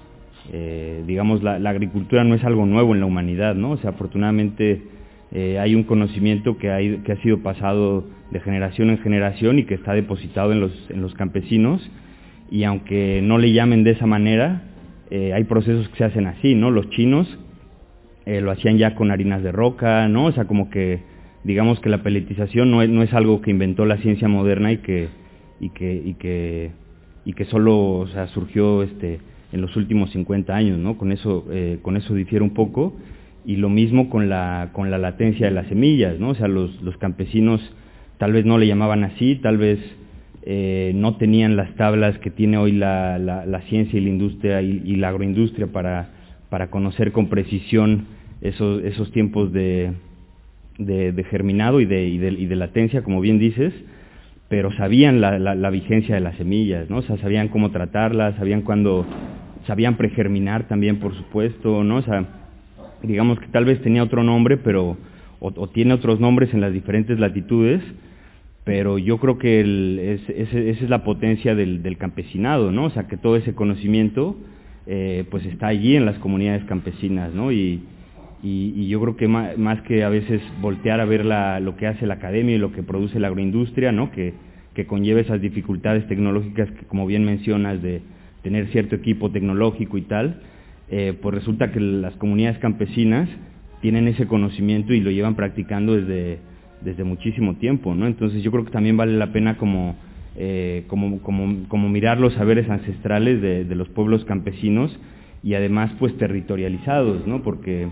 eh, digamos, la, la agricultura no es algo nuevo en la humanidad, ¿no? O sea, afortunadamente eh, hay un conocimiento que, hay, que ha sido pasado de generación en generación y que está depositado en los, en los campesinos, y aunque no le llamen de esa manera, eh, hay procesos que se hacen así, ¿no? Los chinos eh, lo hacían ya con harinas de roca, ¿no? O sea, como que, digamos que la pelletización no es, no es algo que inventó la ciencia moderna y que, y que, y que, y que solo, o sea, surgió este, en los últimos cincuenta años, ¿no? Con eso, eh, con eso difiere un poco, y lo mismo con la, con la latencia de las semillas, ¿no? O sea, los, los campesinos tal vez no le llamaban así, tal vez eh, no tenían las tablas que tiene hoy la, la, la ciencia y la industria y, y la agroindustria para, para conocer con precisión esos, esos tiempos de, de, de germinado y de, y, de, y de latencia, como bien dices, pero sabían la, la, la vigencia de las semillas, ¿no? O sea, sabían cómo tratarlas, sabían cuándo, sabían pregerminar también, por supuesto, ¿no? O sea, digamos que tal vez tenía otro nombre, pero o, o tiene otros nombres en las diferentes latitudes, pero yo creo que el, es, es, esa es la potencia del, del campesinado, ¿no? O sea, que todo ese conocimiento eh, pues está allí en las comunidades campesinas, ¿no? Y, y, y yo creo que más, más que a veces voltear a ver la, lo que hace la academia y lo que produce la agroindustria, ¿no? Que, que conlleva esas dificultades tecnológicas que, como bien mencionas, de tener cierto equipo tecnológico y tal, eh, pues resulta que las comunidades campesinas tienen ese conocimiento y lo llevan practicando desde, desde muchísimo tiempo, ¿no? Entonces yo creo que también vale la pena como, eh, como, como, como mirar los saberes ancestrales de, de los pueblos campesinos, y además pues territorializados, ¿no? Porque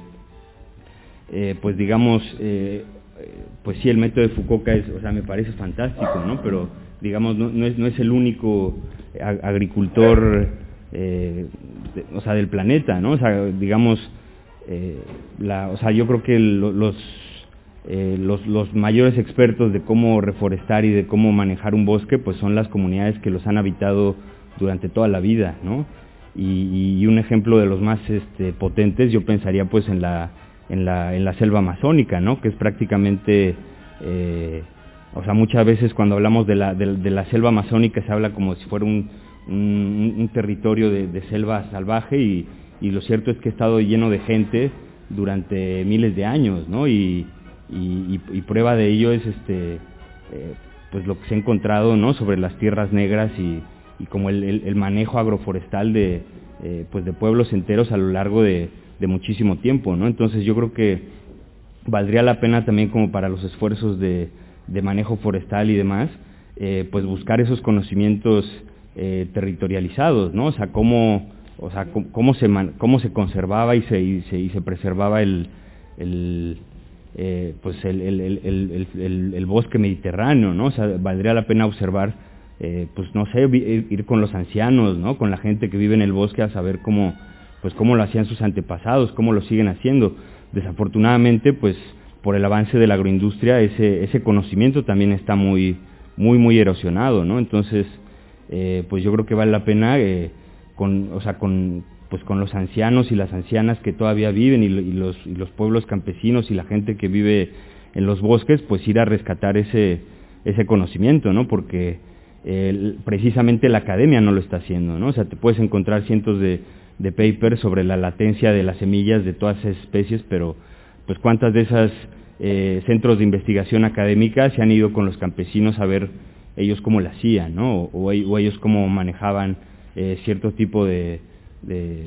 eh, pues digamos, eh, pues sí, el método de Fukuoka es, o sea, me parece fantástico, ¿no? Pero digamos, no, no, es, no es el único agricultor, eh, de, o sea, del planeta, ¿no? O sea, digamos, eh, la, o sea, yo creo que el, los, eh, los, los mayores expertos de cómo reforestar y de cómo manejar un bosque, pues son las comunidades que los han habitado durante toda la vida, ¿no? Y, y un ejemplo de los más este, potentes, yo pensaría pues en la, en la, en la selva amazónica, ¿no? Que es prácticamente, eh, o sea, muchas veces cuando hablamos de la, de, de la selva amazónica se habla como si fuera un, un, un territorio de, de selva salvaje, y, y lo cierto es que ha estado lleno de gente durante miles de años, ¿no? Y, y, y prueba de ello es este, eh, pues lo que se ha encontrado, ¿no? Sobre las tierras negras y, y como el, el, el manejo agroforestal de, eh, pues de pueblos enteros a lo largo de, de muchísimo tiempo, ¿no? Entonces yo creo que valdría la pena también, como para los esfuerzos de, de manejo forestal y demás, eh, pues buscar esos conocimientos eh, territorializados, ¿no? O sea, cómo, o sea, cómo, cómo se man, cómo se conservaba y se, y se, y se preservaba el, el eh, pues el, el, el, el, el, el bosque mediterráneo, ¿no? O sea, valdría la pena observar, eh, pues no sé, ir, ir con los ancianos, ¿no? Con la gente que vive en el bosque, a saber cómo, pues cómo lo hacían sus antepasados, cómo lo siguen haciendo. Desafortunadamente, pues por el avance de la agroindustria, ese, ese conocimiento también está muy, muy, muy erosionado, ¿no? Entonces, eh, pues yo creo que vale la pena, eh, con, o sea, con, pues con los ancianos y las ancianas que todavía viven, y, y, los, y los pueblos campesinos y la gente que vive en los bosques, pues ir a rescatar ese, ese conocimiento, ¿no? Porque eh, precisamente la academia no lo está haciendo, ¿no? O sea, te puedes encontrar cientos de, de papers sobre la latencia de las semillas de todas esas especies, pero pues cuántas de esas eh, centros de investigación académica se han ido con los campesinos a ver ellos cómo lo hacían, ¿no? O, o, o ellos cómo manejaban eh, cierto tipo de, de,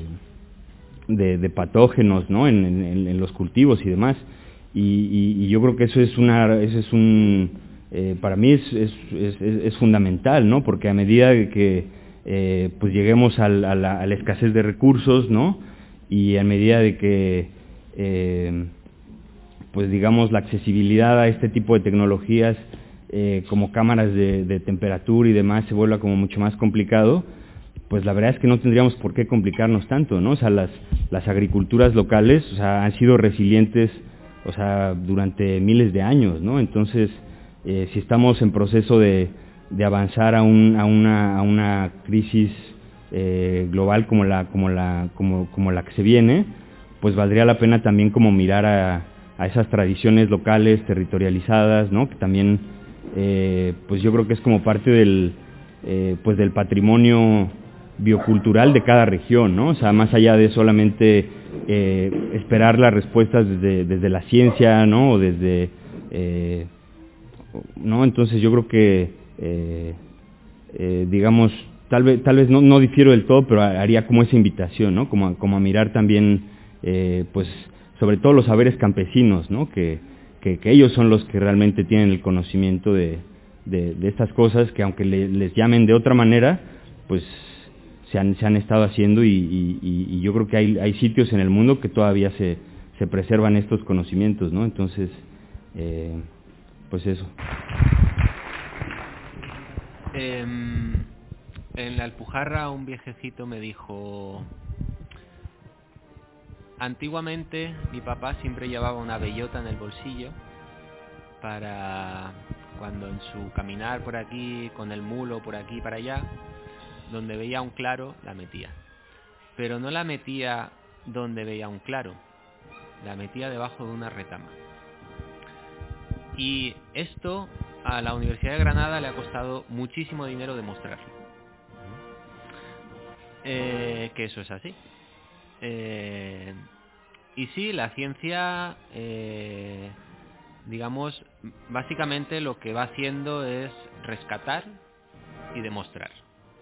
de, de patógenos, ¿no? En, en, en los cultivos y demás. Y, y, y yo creo que eso es una, eso es un, eh, para mí es, es, es, es fundamental, ¿no? Porque a medida que eh, pues lleguemos al, a, la, a la escasez de recursos, ¿no? Y a medida de que eh, pues digamos la accesibilidad a este tipo de tecnologías, eh, como cámaras de, de temperatura y demás, se vuelva como mucho más complicado, pues la verdad es que no tendríamos por qué complicarnos tanto, ¿no? O sea, las, las agriculturas locales, o sea, han sido resilientes, o sea, durante miles de años, ¿no? Entonces, eh, si estamos en proceso de, de avanzar a, un, a, una, a una crisis eh, global como la, como, la, como, como la que se viene, pues valdría la pena también como mirar a, a esas tradiciones locales, territorializadas, ¿no? Que también, eh, pues yo creo que es como parte del, eh, pues del patrimonio biocultural de cada región, ¿no? O sea, más allá de solamente eh, esperar las respuestas desde, desde la ciencia, ¿no? O desde, eh, ¿no? Entonces yo creo que, eh, eh, digamos, tal vez, tal vez no, no difiero del todo, pero haría como esa invitación, ¿no? Como, como a mirar también, eh, pues, sobre todo los saberes campesinos, ¿no? Que, que, que ellos son los que realmente tienen el conocimiento de, de, de estas cosas, que aunque le, les llamen de otra manera, pues se han, se han estado haciendo y, y, y yo creo que hay, hay sitios en el mundo que todavía se, se preservan estos conocimientos, ¿no? Entonces, eh, pues eso. Eh, en la Alpujarra un viejecito me dijo: antiguamente mi papá siempre llevaba una bellota en el bolsillo para cuando en su caminar por aquí, con el mulo por aquí y para allá, donde veía un claro, la metía. Pero no la metía donde veía un claro, la metía debajo de una retama. Y esto a la Universidad de Granada le ha costado muchísimo dinero demostrarlo. Eh, que eso es así. Eh, y sí, la ciencia, eh, digamos, básicamente lo que va haciendo es rescatar y demostrar.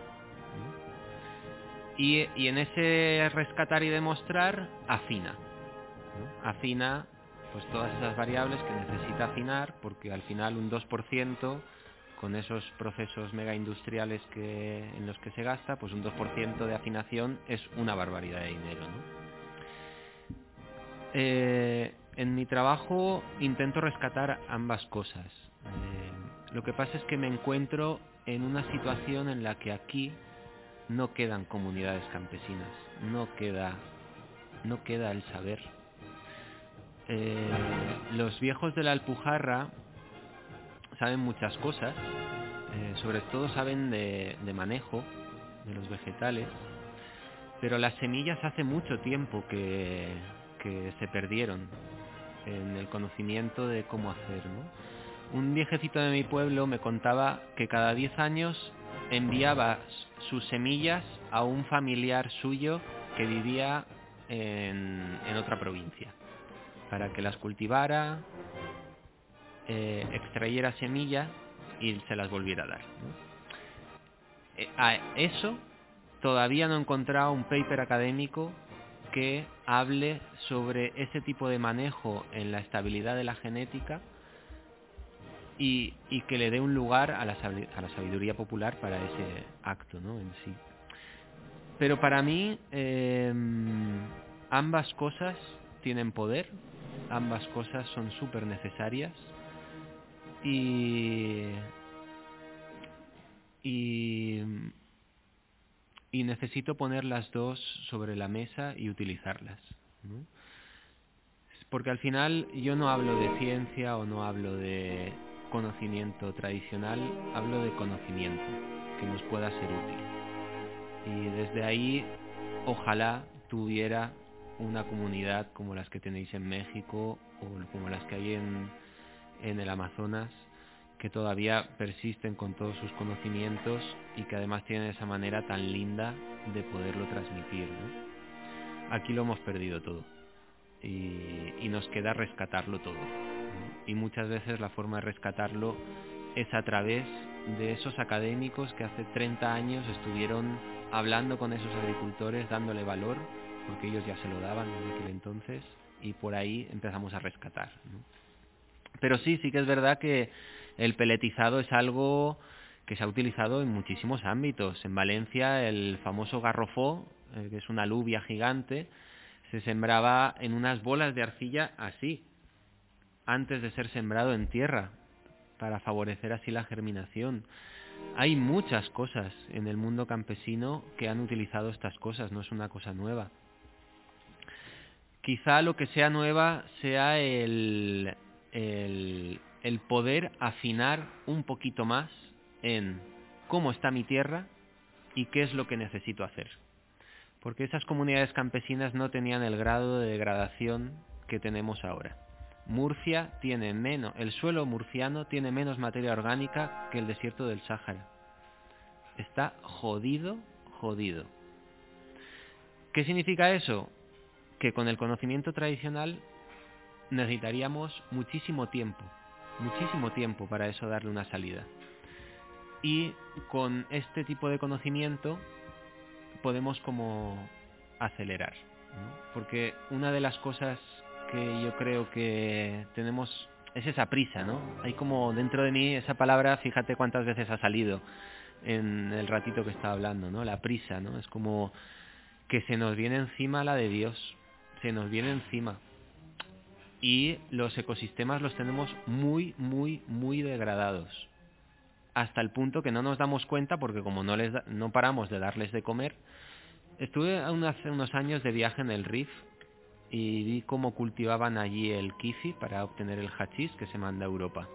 Y, y en ese rescatar y demostrar, afina. ¿no? Afina pues todas esas variables que necesita afinar, porque al final un dos por ciento, con esos procesos mega industriales que, en los que se gasta, pues un dos por ciento de afinación es una barbaridad de dinero, ¿no? Eh, en mi trabajo intento rescatar ambas cosas. Eh, lo que pasa es que me encuentro en una situación en la que aquí no quedan comunidades campesinas, no queda, no queda el saber. Eh, los viejos de la Alpujarra saben muchas cosas, eh, sobre todo saben de, de manejo de los vegetales, pero las semillas hace mucho tiempo que, que se perdieron en el conocimiento de cómo hacer, ¿no? Un viejecito de mi pueblo me contaba que cada diez años enviaba sus semillas a un familiar suyo que vivía en, en otra provincia, para que las cultivara, eh, extrayera semilla y se las volviera a dar, ¿no? Eh, a eso todavía no he encontrado un paper académico que hable sobre ese tipo de manejo en la estabilidad de la genética y, y que le dé un lugar a la, a la sabiduría popular para ese acto, ¿no? En sí. Pero para mí eh, ambas cosas tienen poder, ambas cosas son súper necesarias y, y, y necesito poner las dos sobre la mesa y utilizarlas, ¿no? Porque al final yo no hablo de ciencia o no hablo de conocimiento tradicional, hablo de conocimiento que nos pueda ser útil. Y desde ahí, ojalá tuviera una comunidad como las que tenéis en México o como las que hay en, en el Amazonas, que todavía persisten con todos sus conocimientos y que además tienen esa manera tan linda de poderlo transmitir, ¿no? Aquí lo hemos perdido todo y, y nos queda rescatarlo todo, ¿no? Y muchas veces la forma de rescatarlo es a través de esos académicos que hace treinta años estuvieron hablando con esos agricultores, dándole valor, porque ellos ya se lo daban desde aquel entonces, y por ahí empezamos a rescatar, ¿no? Pero sí, sí que es verdad que el peletizado es algo que se ha utilizado en muchísimos ámbitos. En Valencia el famoso garrofó, eh, que es una alubia gigante, se sembraba en unas bolas de arcilla así, antes de ser sembrado en tierra, para favorecer así la germinación. Hay muchas cosas en el mundo campesino que han utilizado estas cosas, no es una cosa nueva. Quizá lo que sea nueva sea el, el, el poder afinar un poquito más en cómo está mi tierra y qué es lo que necesito hacer. Porque esas comunidades campesinas no tenían el grado de degradación que tenemos ahora. Murcia tiene menos, el suelo murciano tiene menos materia orgánica que el desierto del Sáhara. Está jodido, jodido. ¿Qué significa eso? Que con el conocimiento tradicional necesitaríamos muchísimo tiempo, muchísimo tiempo para eso darle una salida. Y con este tipo de conocimiento podemos como acelerar, ¿no? Porque una de las cosas que yo creo que tenemos es esa prisa, ¿no? Hay como dentro de mí esa palabra, fíjate cuántas veces ha salido en el ratito que estaba hablando, ¿no? La prisa, ¿no? Es como que se nos viene encima la de Dios, se nos viene encima. Y los ecosistemas los tenemos muy, muy, muy degradados. Hasta el punto que no nos damos cuenta porque como no les da, no paramos de darles de comer. Estuve hace unos años de viaje en el Rif y vi cómo cultivaban allí el kifi para obtener el hachís que se manda a Europa.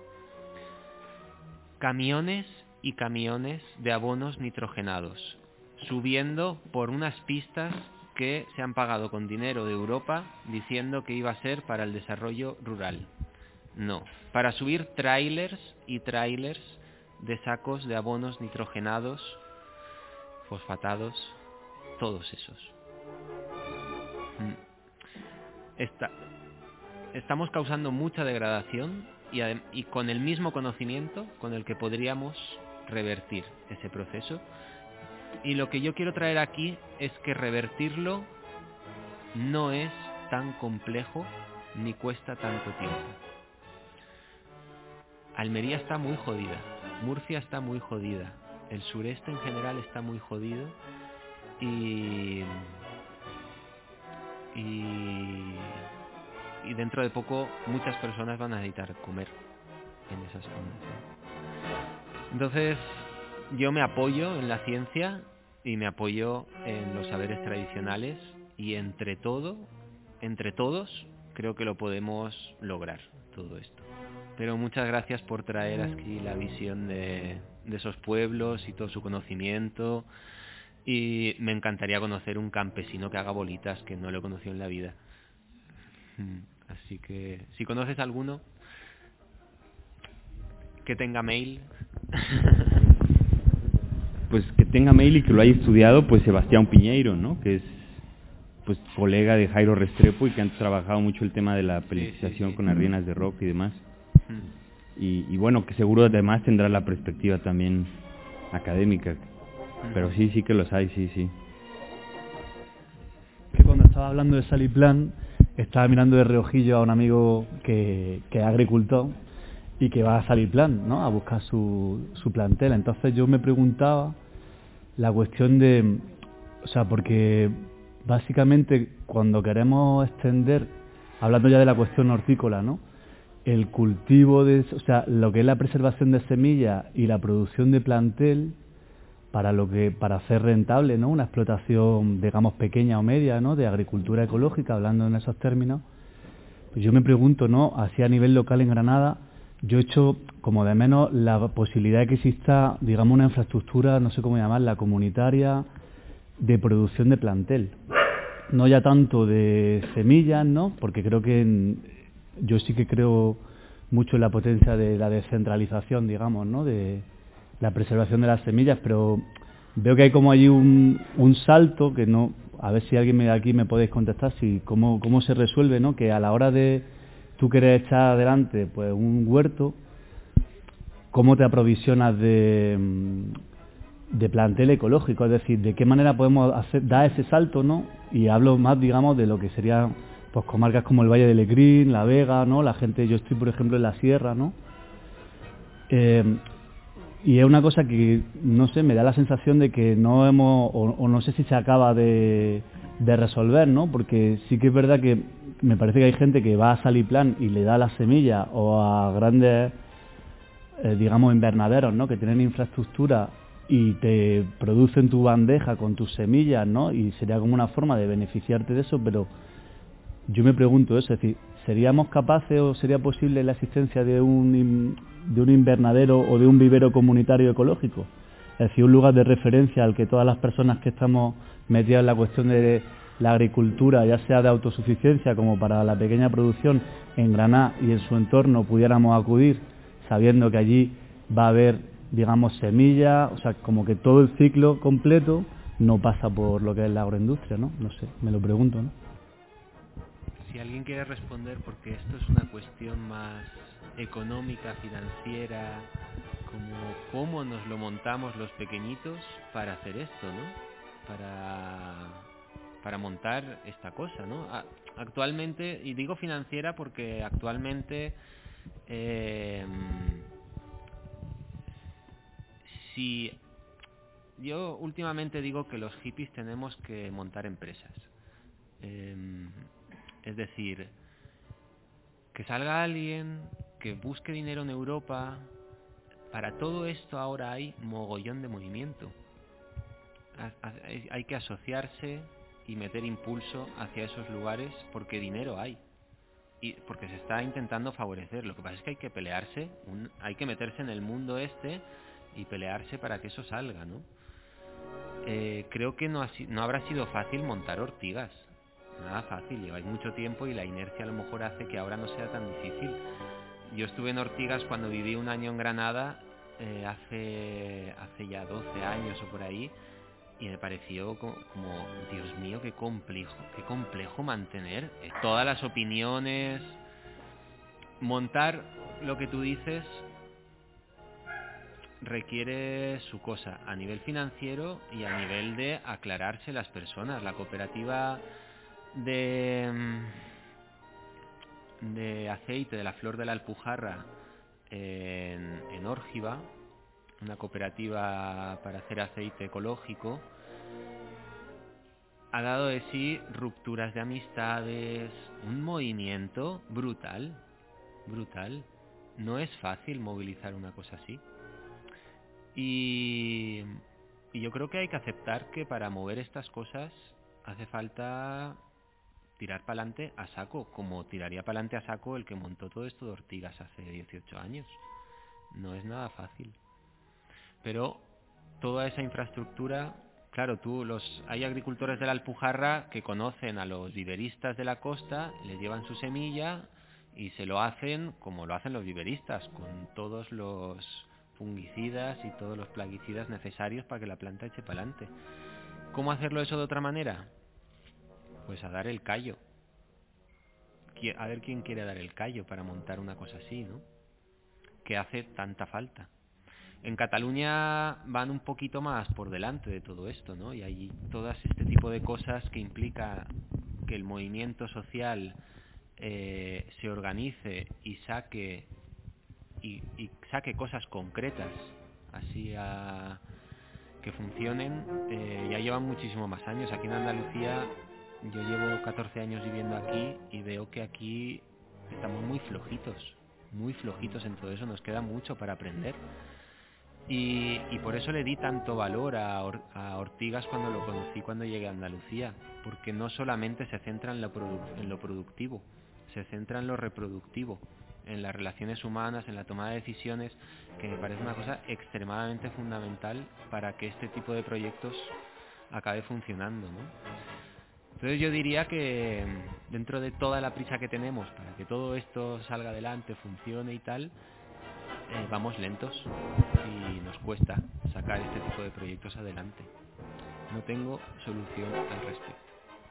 Camiones y camiones de abonos nitrogenados, subiendo por unas pistas que se han pagado con dinero de Europa diciendo que iba a ser para el desarrollo rural. No, para subir trailers y trailers de sacos de abonos nitrogenados, fosfatados, todos esos. Está, estamos causando mucha degradación y, y con el mismo conocimiento con el que podríamos revertir ese proceso. Y lo que yo quiero traer aquí es que revertirlo no es tan complejo ni cuesta tanto tiempo. Almería está muy jodida, Murcia está muy jodida, el sureste en general está muy jodido y, y, y dentro de poco muchas personas van a necesitar comer en esas zonas. Entonces yo me apoyo en la ciencia y me apoyo en los saberes tradicionales y entre todo, entre todos, creo que lo podemos lograr todo esto. Pero muchas gracias por traer aquí la visión de, de esos pueblos y todo su conocimiento. Y me encantaría conocer un campesino que haga bolitas, que no lo he conocido en la vida. Así que, si conoces alguno, que tenga mail. Pues que tenga mail y que lo haya estudiado, pues Sebastián Piñeiro, ¿no? Que es pues colega de Jairo Restrepo y que han trabajado mucho el tema de la peletización sí, sí, sí. con arrienas de rock y demás. Y, y bueno, que seguro además tendrá la perspectiva también académica, pero sí, sí que los hay, sí, sí. Que cuando estaba hablando de Saliplan, estaba mirando de reojillo a un amigo que, que es agricultor y que va a Saliplan, ¿no? A buscar su, su plantel. Entonces yo me preguntaba la cuestión de, o sea, porque básicamente cuando queremos extender, hablando ya de la cuestión hortícola, ¿no? El cultivo de, o sea, lo que es la preservación de semillas y la producción de plantel para lo que para hacer rentable, ¿no? Una explotación, digamos, pequeña o media, ¿no? De agricultura ecológica, hablando en esos términos. Pues yo me pregunto, ¿no? Así a nivel local en Granada, yo he hecho como de menos la posibilidad de que exista, digamos, una infraestructura, no sé cómo llamarla, comunitaria, de producción de plantel. No ya tanto de semillas, ¿no? Porque creo que en, yo sí que creo mucho en la potencia de la descentralización, digamos, ¿no? De la preservación de las semillas, pero veo que hay como allí un, un salto que no, a ver si alguien me, aquí me podéis contestar, si cómo, cómo se resuelve, ¿no? Que a la hora de tú querer echar adelante pues un huerto, ¿cómo te aprovisionas de, de plantel ecológico? Es decir, ¿de qué manera podemos hacer, dar ese salto, ¿no? Y hablo más, digamos, de lo que sería pues comarcas como el Valle de Lecrín, La Vega, ¿no? La gente, yo estoy por ejemplo en la Sierra, ¿no? Eh, y es una cosa que, no sé, me da la sensación de que no hemos, o, o no sé si se acaba de, de resolver, ¿no? Porque sí que es verdad que me parece que hay gente que va a Saliplan y le da las semillas, o a grandes, eh, digamos, invernaderos, ¿no? Que tienen infraestructura y te producen tu bandeja con tus semillas, ¿no? Y sería como una forma de beneficiarte de eso, pero yo me pregunto eso, es decir, ¿seríamos capaces o sería posible la existencia de un, de un invernadero o de un vivero comunitario ecológico? Es decir, un lugar de referencia al que todas las personas que estamos metidas en la cuestión de la agricultura, ya sea de autosuficiencia como para la pequeña producción en Granada y en su entorno, pudiéramos acudir sabiendo que allí va a haber, digamos, semillas, o sea, como que todo el ciclo completo no pasa por lo que es la agroindustria, ¿no? No sé, me lo pregunto, ¿no? Si alguien quiere responder, porque esto es una cuestión más económica, financiera, como cómo nos lo montamos los pequeñitos para hacer esto, ¿no? Para, para montar esta cosa, ¿no? A, actualmente, y digo financiera porque actualmente eh, si yo últimamente digo que los hippies tenemos que montar empresas. Eh, es decir, que salga alguien que busque dinero en Europa. Para todo esto ahora hay mogollón de movimiento. Hay que asociarse y meter impulso hacia esos lugares porque dinero hay. Y porque se está intentando favorecer. Lo que pasa es que hay que pelearse, un, hay que meterse en el mundo este y pelearse para que eso salga, ¿no? Eh, creo que no, ha, no habrá sido fácil montar Ortigas. Nada fácil, lleváis mucho tiempo y la inercia a lo mejor hace que ahora no sea tan difícil. Yo estuve en Ortigas cuando viví un año en Granada, eh, hace, hace ya doce años o por ahí, y me pareció como, como Dios mío, qué complejo, qué complejo mantener eh, todas las opiniones, montar lo que tú dices requiere su cosa a nivel financiero y a nivel de aclararse las personas. La cooperativa de, de aceite de la flor de la Alpujarra en, en Órgiva, una cooperativa para hacer aceite ecológico, ha dado de sí rupturas de amistades, un movimiento brutal, brutal. No es fácil movilizar una cosa así. Y, y yo creo que hay que aceptar que para mover estas cosas hace falta tirar para adelante a saco, como tiraría para adelante a saco el que montó todo esto de Ortigas hace dieciocho años. No es nada fácil. Pero toda esa infraestructura, claro, tú los hay agricultores de la Alpujarra que conocen a los viveristas de la costa, les llevan su semilla y se lo hacen como lo hacen los viveristas, con todos los fungicidas y todos los plaguicidas necesarios para que la planta eche para adelante. ¿Cómo hacerlo eso de otra manera? Pues a dar el callo. A ver quién quiere dar el callo para montar una cosa así, ¿no? Que hace tanta falta. En Cataluña van un poquito más por delante de todo esto, ¿no? Y hay todas este tipo de cosas que implica que el movimiento social eh, se organice y saque y, y saque cosas concretas así a que funcionen. Eh, ya llevan muchísimo más años. Aquí en Andalucía yo llevo catorce años viviendo aquí y veo que aquí estamos muy flojitos, muy flojitos en todo eso. Nos queda mucho para aprender. Y, y por eso le di tanto valor a, Or, a Ortigas cuando lo conocí, cuando llegué a Andalucía, porque no solamente se centra en lo, produ, en lo productivo, se centra en lo reproductivo, en las relaciones humanas, en la toma de decisiones, que me parece una cosa extremadamente fundamental para que este tipo de proyectos acabe funcionando, ¿no? Entonces yo diría que dentro de toda la prisa que tenemos para que todo esto salga adelante, funcione y tal, Eh, vamos lentos y nos cuesta sacar este tipo de proyectos adelante. No tengo solución al respecto.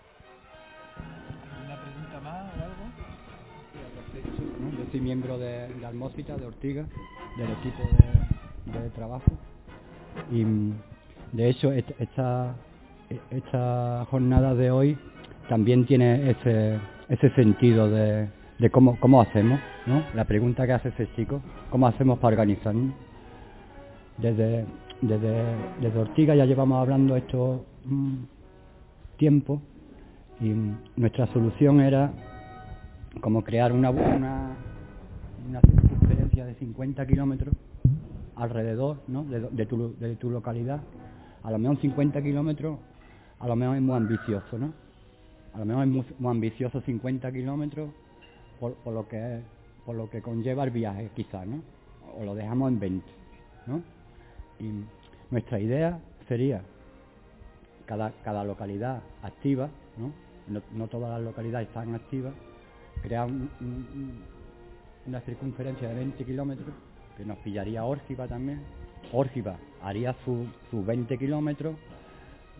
¿Alguna pregunta más o algo? Sí, al respecto, ¿no? Yo soy miembro de la Atmósfera de Ortigas, del equipo de, de trabajo, y de hecho esta, esta jornada de hoy también tiene ese, ese sentido de de cómo, cómo hacemos, ¿no? La pregunta que hace ese chico, ¿cómo hacemos para organizarnos? Desde, desde, desde Ortigas ya llevamos hablando esto mmm, tiempo y nuestra solución era como crear una, una, una circunferencia de cincuenta kilómetros alrededor, ¿no? de, de, tu, de tu localidad. A lo mejor cincuenta kilómetros, a lo mejor es muy ambicioso, ¿no? A lo mejor es muy, muy ambicioso cincuenta kilómetros, Por, por lo que por lo que conlleva el viaje quizás, ¿no? O lo dejamos en veinte, ¿no? Y nuestra idea sería cada cada localidad activa, ¿no? No, no todas las localidades están activas, crear un, un, una circunferencia de veinte kilómetros que nos pillaría Órgiva también. Órgiva haría sus su veinte kilómetros,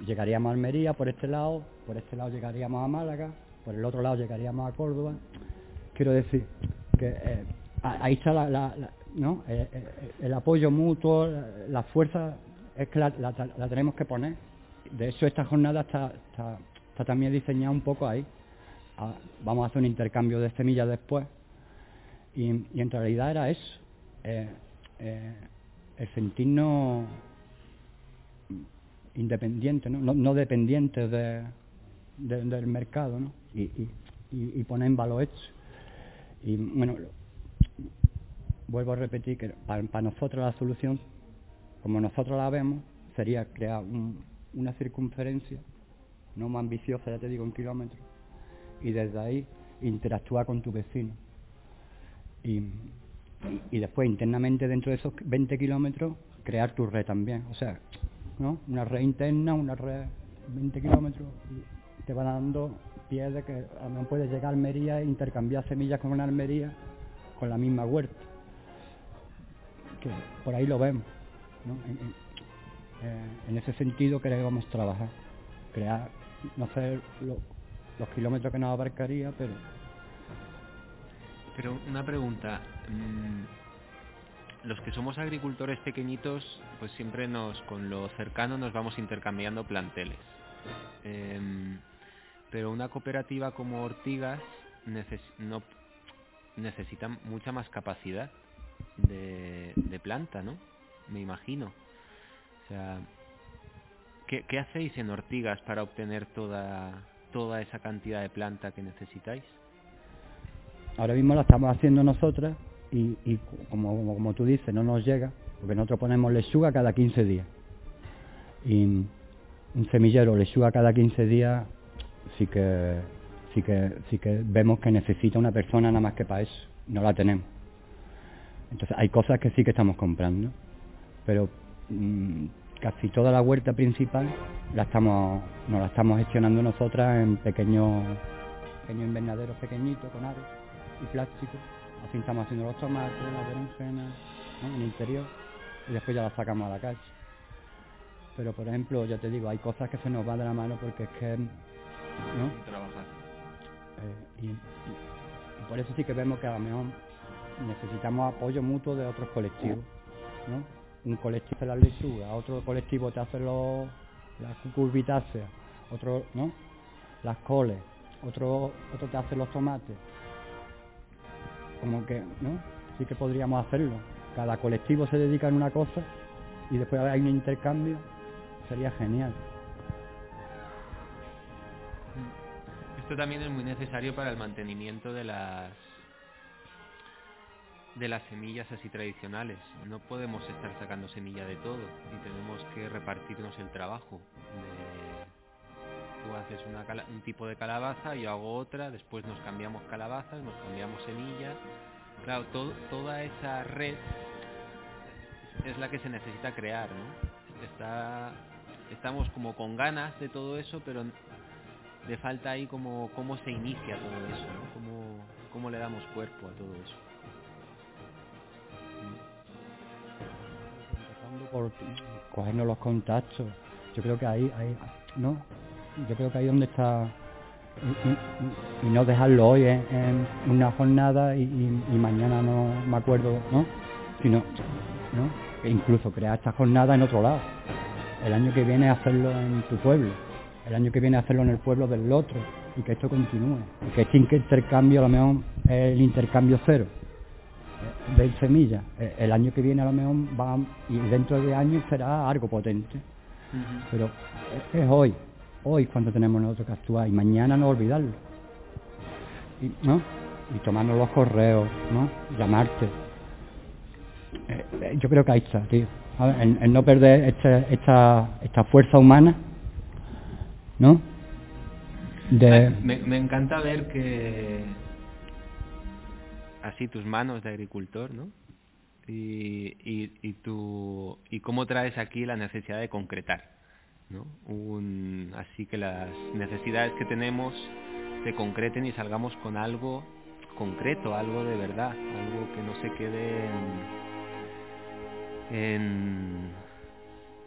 llegaríamos a Almería por este lado, por este lado llegaríamos a Málaga, por el otro lado llegaríamos a Córdoba. Quiero decir que eh, ahí está la, la, la, ¿no? el, el, el apoyo mutuo, la, la fuerza es que la, la, la tenemos que poner. De hecho, esta jornada está, está, está también diseñada un poco ahí. Ah, vamos a hacer un intercambio de semillas después y, y en realidad era eso, eh, eh, el sentirnos independientes, ¿no? No, no dependientes de, de, del mercado, ¿no? y, y, y poner en valor esto. Y bueno, vuelvo a repetir que para, para nosotros la solución, como nosotros la vemos, sería crear un, una circunferencia no más ambiciosa, ya te digo, en kilómetros, y desde ahí interactúa con tu vecino. Y, y, y después internamente dentro de esos veinte kilómetros crear tu red también. O sea, ¿no? Una red interna, una red veinte kilómetros, y te va dando pie de que a lo mejor puedes llegar a Almería e intercambiar semillas con una Almería con la misma huerta. Que por ahí lo vemos, ¿no? En, en, eh, en ese sentido queremos trabajar, crear, no sé lo, los kilómetros que nos abarcaría, pero... Pero una pregunta, los que somos agricultores pequeñitos, pues siempre nos, con lo cercano nos vamos intercambiando planteles. Eh, pero una cooperativa como Ortigas neces no, necesita mucha más capacidad de, de planta, ¿no? Me imagino. O sea, ¿qué, qué hacéis en Ortigas para obtener toda, toda esa cantidad de planta que necesitáis? Ahora mismo la estamos haciendo nosotras y, y como, como, como tú dices, no nos llega, porque nosotros ponemos lechuga cada quince días. Y un semillero lechuga cada quince días sí que, sí que, sí que vemos que necesita una persona nada más que para eso, no la tenemos. Entonces hay cosas que sí que estamos comprando, pero mmm, casi toda la huerta principal la estamos, nos la estamos gestionando nosotras en pequeños, pequeños invernaderos pequeñitos con aros y plástico. Así estamos haciendo los tomates, las berenjenas, ¿no? En el interior, y después ya las sacamos a la calle. Pero por ejemplo, ya te digo, hay cosas que se nos van de la mano porque es que, ¿no? Trabajar. Eh, y, y, y por eso sí que vemos que a lo mejor necesitamos apoyo mutuo de otros colectivos, ¿no? Un colectivo hace las lechugas, otro colectivo te hace los, las cucurbitáceas, otro, ¿no? Las coles, otro, otro te hace los tomates. Como que, ¿no? Sí que podríamos hacerlo. Cada colectivo se dedica en una cosa y después hay un intercambio, sería genial. Esto también es muy necesario para el mantenimiento de las de las semillas así tradicionales. No podemos estar sacando semilla de todo y tenemos que repartirnos el trabajo. De, tú haces una cala, un tipo de calabaza, yo hago otra, después nos cambiamos calabazas, nos cambiamos semillas. Claro, todo, toda esa red es la que se necesita crear, ¿no? Está, estamos como con ganas de todo eso, pero le falta ahí como cómo se inicia todo eso, ¿no? Cómo, cómo le damos cuerpo a todo eso. Empezando por cogernos los contactos. Yo creo que ahí, ahí ¿no? Yo creo que ahí donde está y, y, y no dejarlo hoy en, en una jornada y, y, y mañana no me acuerdo, ¿no? Sino, ¿no? E incluso crear esta jornada en otro lado. El año que viene hacerlo en tu pueblo, el año que viene hacerlo en el pueblo del otro, y que esto continúe, y que este intercambio a lo mejor es el intercambio cero de semillas. El año que viene a lo mejor va, y dentro de años será algo potente. Uh-huh. Pero es, es hoy, hoy cuando tenemos nosotros que actuar, y mañana no olvidarlo, y, ¿no? Y tomarnos los correos, ¿no? Llamarte. Eh, eh, yo creo que ahí está, tío. El, el no perder este, esta esta fuerza humana, ¿no? De... Me, me encanta ver que así tus manos de agricultor, ¿no? Y, y, y tu y cómo traes aquí la necesidad de concretar, ¿no? Un, así que las necesidades que tenemos se concreten y salgamos con algo concreto, algo de verdad, algo que no se quede en, en,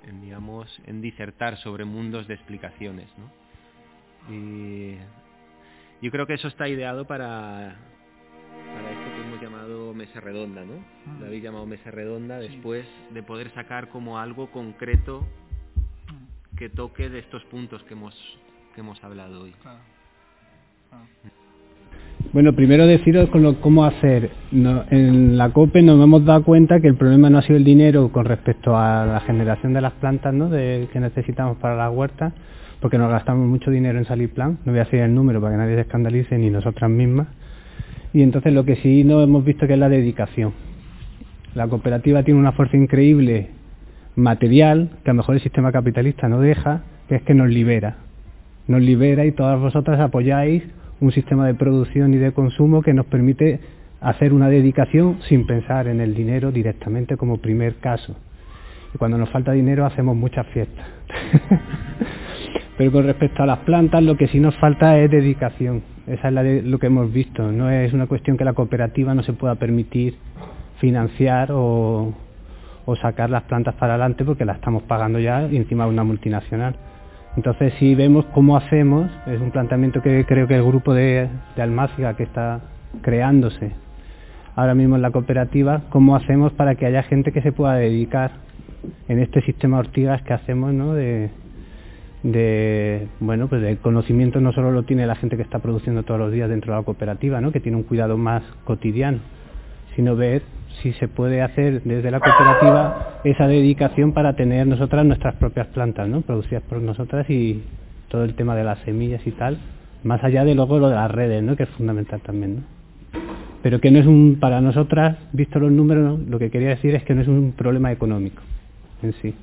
en digamos, en disertar sobre mundos de explicaciones, ¿no? Y yo creo que eso está ideado para, para esto que hemos llamado mesa redonda, ¿no? Ah. Lo habéis llamado mesa redonda Sí. después de poder sacar como algo concreto que toque de estos puntos que hemos que hemos hablado hoy. Claro. Claro. Bueno, primero deciros con lo, cómo hacer. No, en la COPE nos hemos dado cuenta que el problema no ha sido el dinero con respecto a la generación de las plantas, ¿no?, de, que necesitamos para las huertas, porque nos gastamos mucho dinero en salir plan. No voy a decir el número para que nadie se escandalice, ni nosotras mismas. Y entonces lo que sí no hemos visto que es la dedicación. La cooperativa tiene una fuerza increíble material, que a lo mejor el sistema capitalista no deja, que es que nos libera. Nos libera y todas vosotras apoyáis un sistema de producción y de consumo que nos permite hacer una dedicación sin pensar en el dinero directamente como primer caso. Y cuando nos falta dinero hacemos muchas fiestas. Pero con respecto a las plantas, lo que sí nos falta es dedicación. Esa es la de, lo que hemos visto. No es una cuestión que la cooperativa no se pueda permitir financiar o, o sacar las plantas para adelante porque las estamos pagando ya y encima de una multinacional. Entonces, si vemos cómo hacemos, es un planteamiento que creo que el grupo de, de Almáciga que está creándose ahora mismo en la cooperativa, cómo hacemos para que haya gente que se pueda dedicar en este sistema Ortigas que hacemos, ¿no?, de, de bueno, pues el conocimiento no solo lo tiene la gente que está produciendo todos los días dentro de la cooperativa, ¿no?, que tiene un cuidado más cotidiano, sino ver si se puede hacer desde la cooperativa esa dedicación para tener nosotras nuestras propias plantas, ¿no?, producidas por nosotras, y todo el tema de las semillas y tal, más allá de luego lo de las redes, ¿no?, que es fundamental también, ¿no? Pero que no es un, para nosotras, visto los números, ¿no?, lo que quería decir es que no es un problema económico en sí.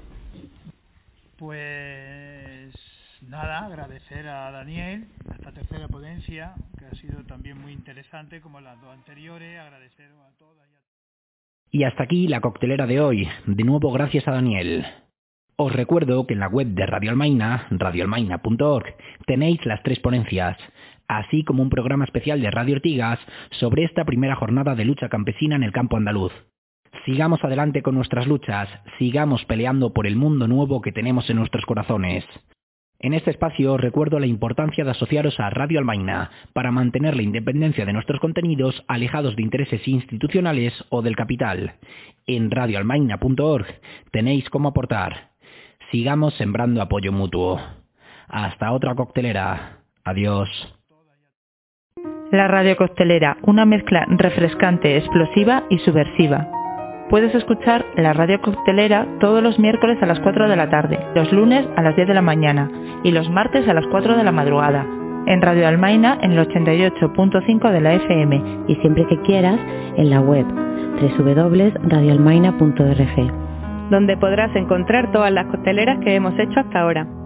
Pues nada, agradecer a Daniel esta tercera ponencia, que ha sido también muy interesante como las dos anteriores, agradecer a todas y a Y hasta aquí la coctelera de hoy. De nuevo gracias a Daniel. Os recuerdo que en la web de Radio Almaina, radio almaina punto org, tenéis las tres ponencias, así como un programa especial de Radio Ortigas sobre esta primera jornada de lucha campesina en el campo andaluz. Sigamos adelante con nuestras luchas, sigamos peleando por el mundo nuevo que tenemos en nuestros corazones. En este espacio os recuerdo la importancia de asociaros a Radio Almaina para mantener la independencia de nuestros contenidos alejados de intereses institucionales o del capital. En radio almaina punto org tenéis cómo aportar. Sigamos sembrando apoyo mutuo. Hasta otra coctelera. Adiós. La Radio Coctelera, una mezcla refrescante, explosiva y subversiva. Puedes escuchar la Radio Coctelera todos los miércoles a las cuatro de la tarde, los lunes a las diez de la mañana y los martes a las cuatro de la madrugada. En Radio Almaina en el ochenta y ocho punto cinco de la F M. Y siempre que quieras, en la web doble u doble u doble u punto radio almaina punto org. Donde podrás encontrar todas las cocteleras que hemos hecho hasta ahora.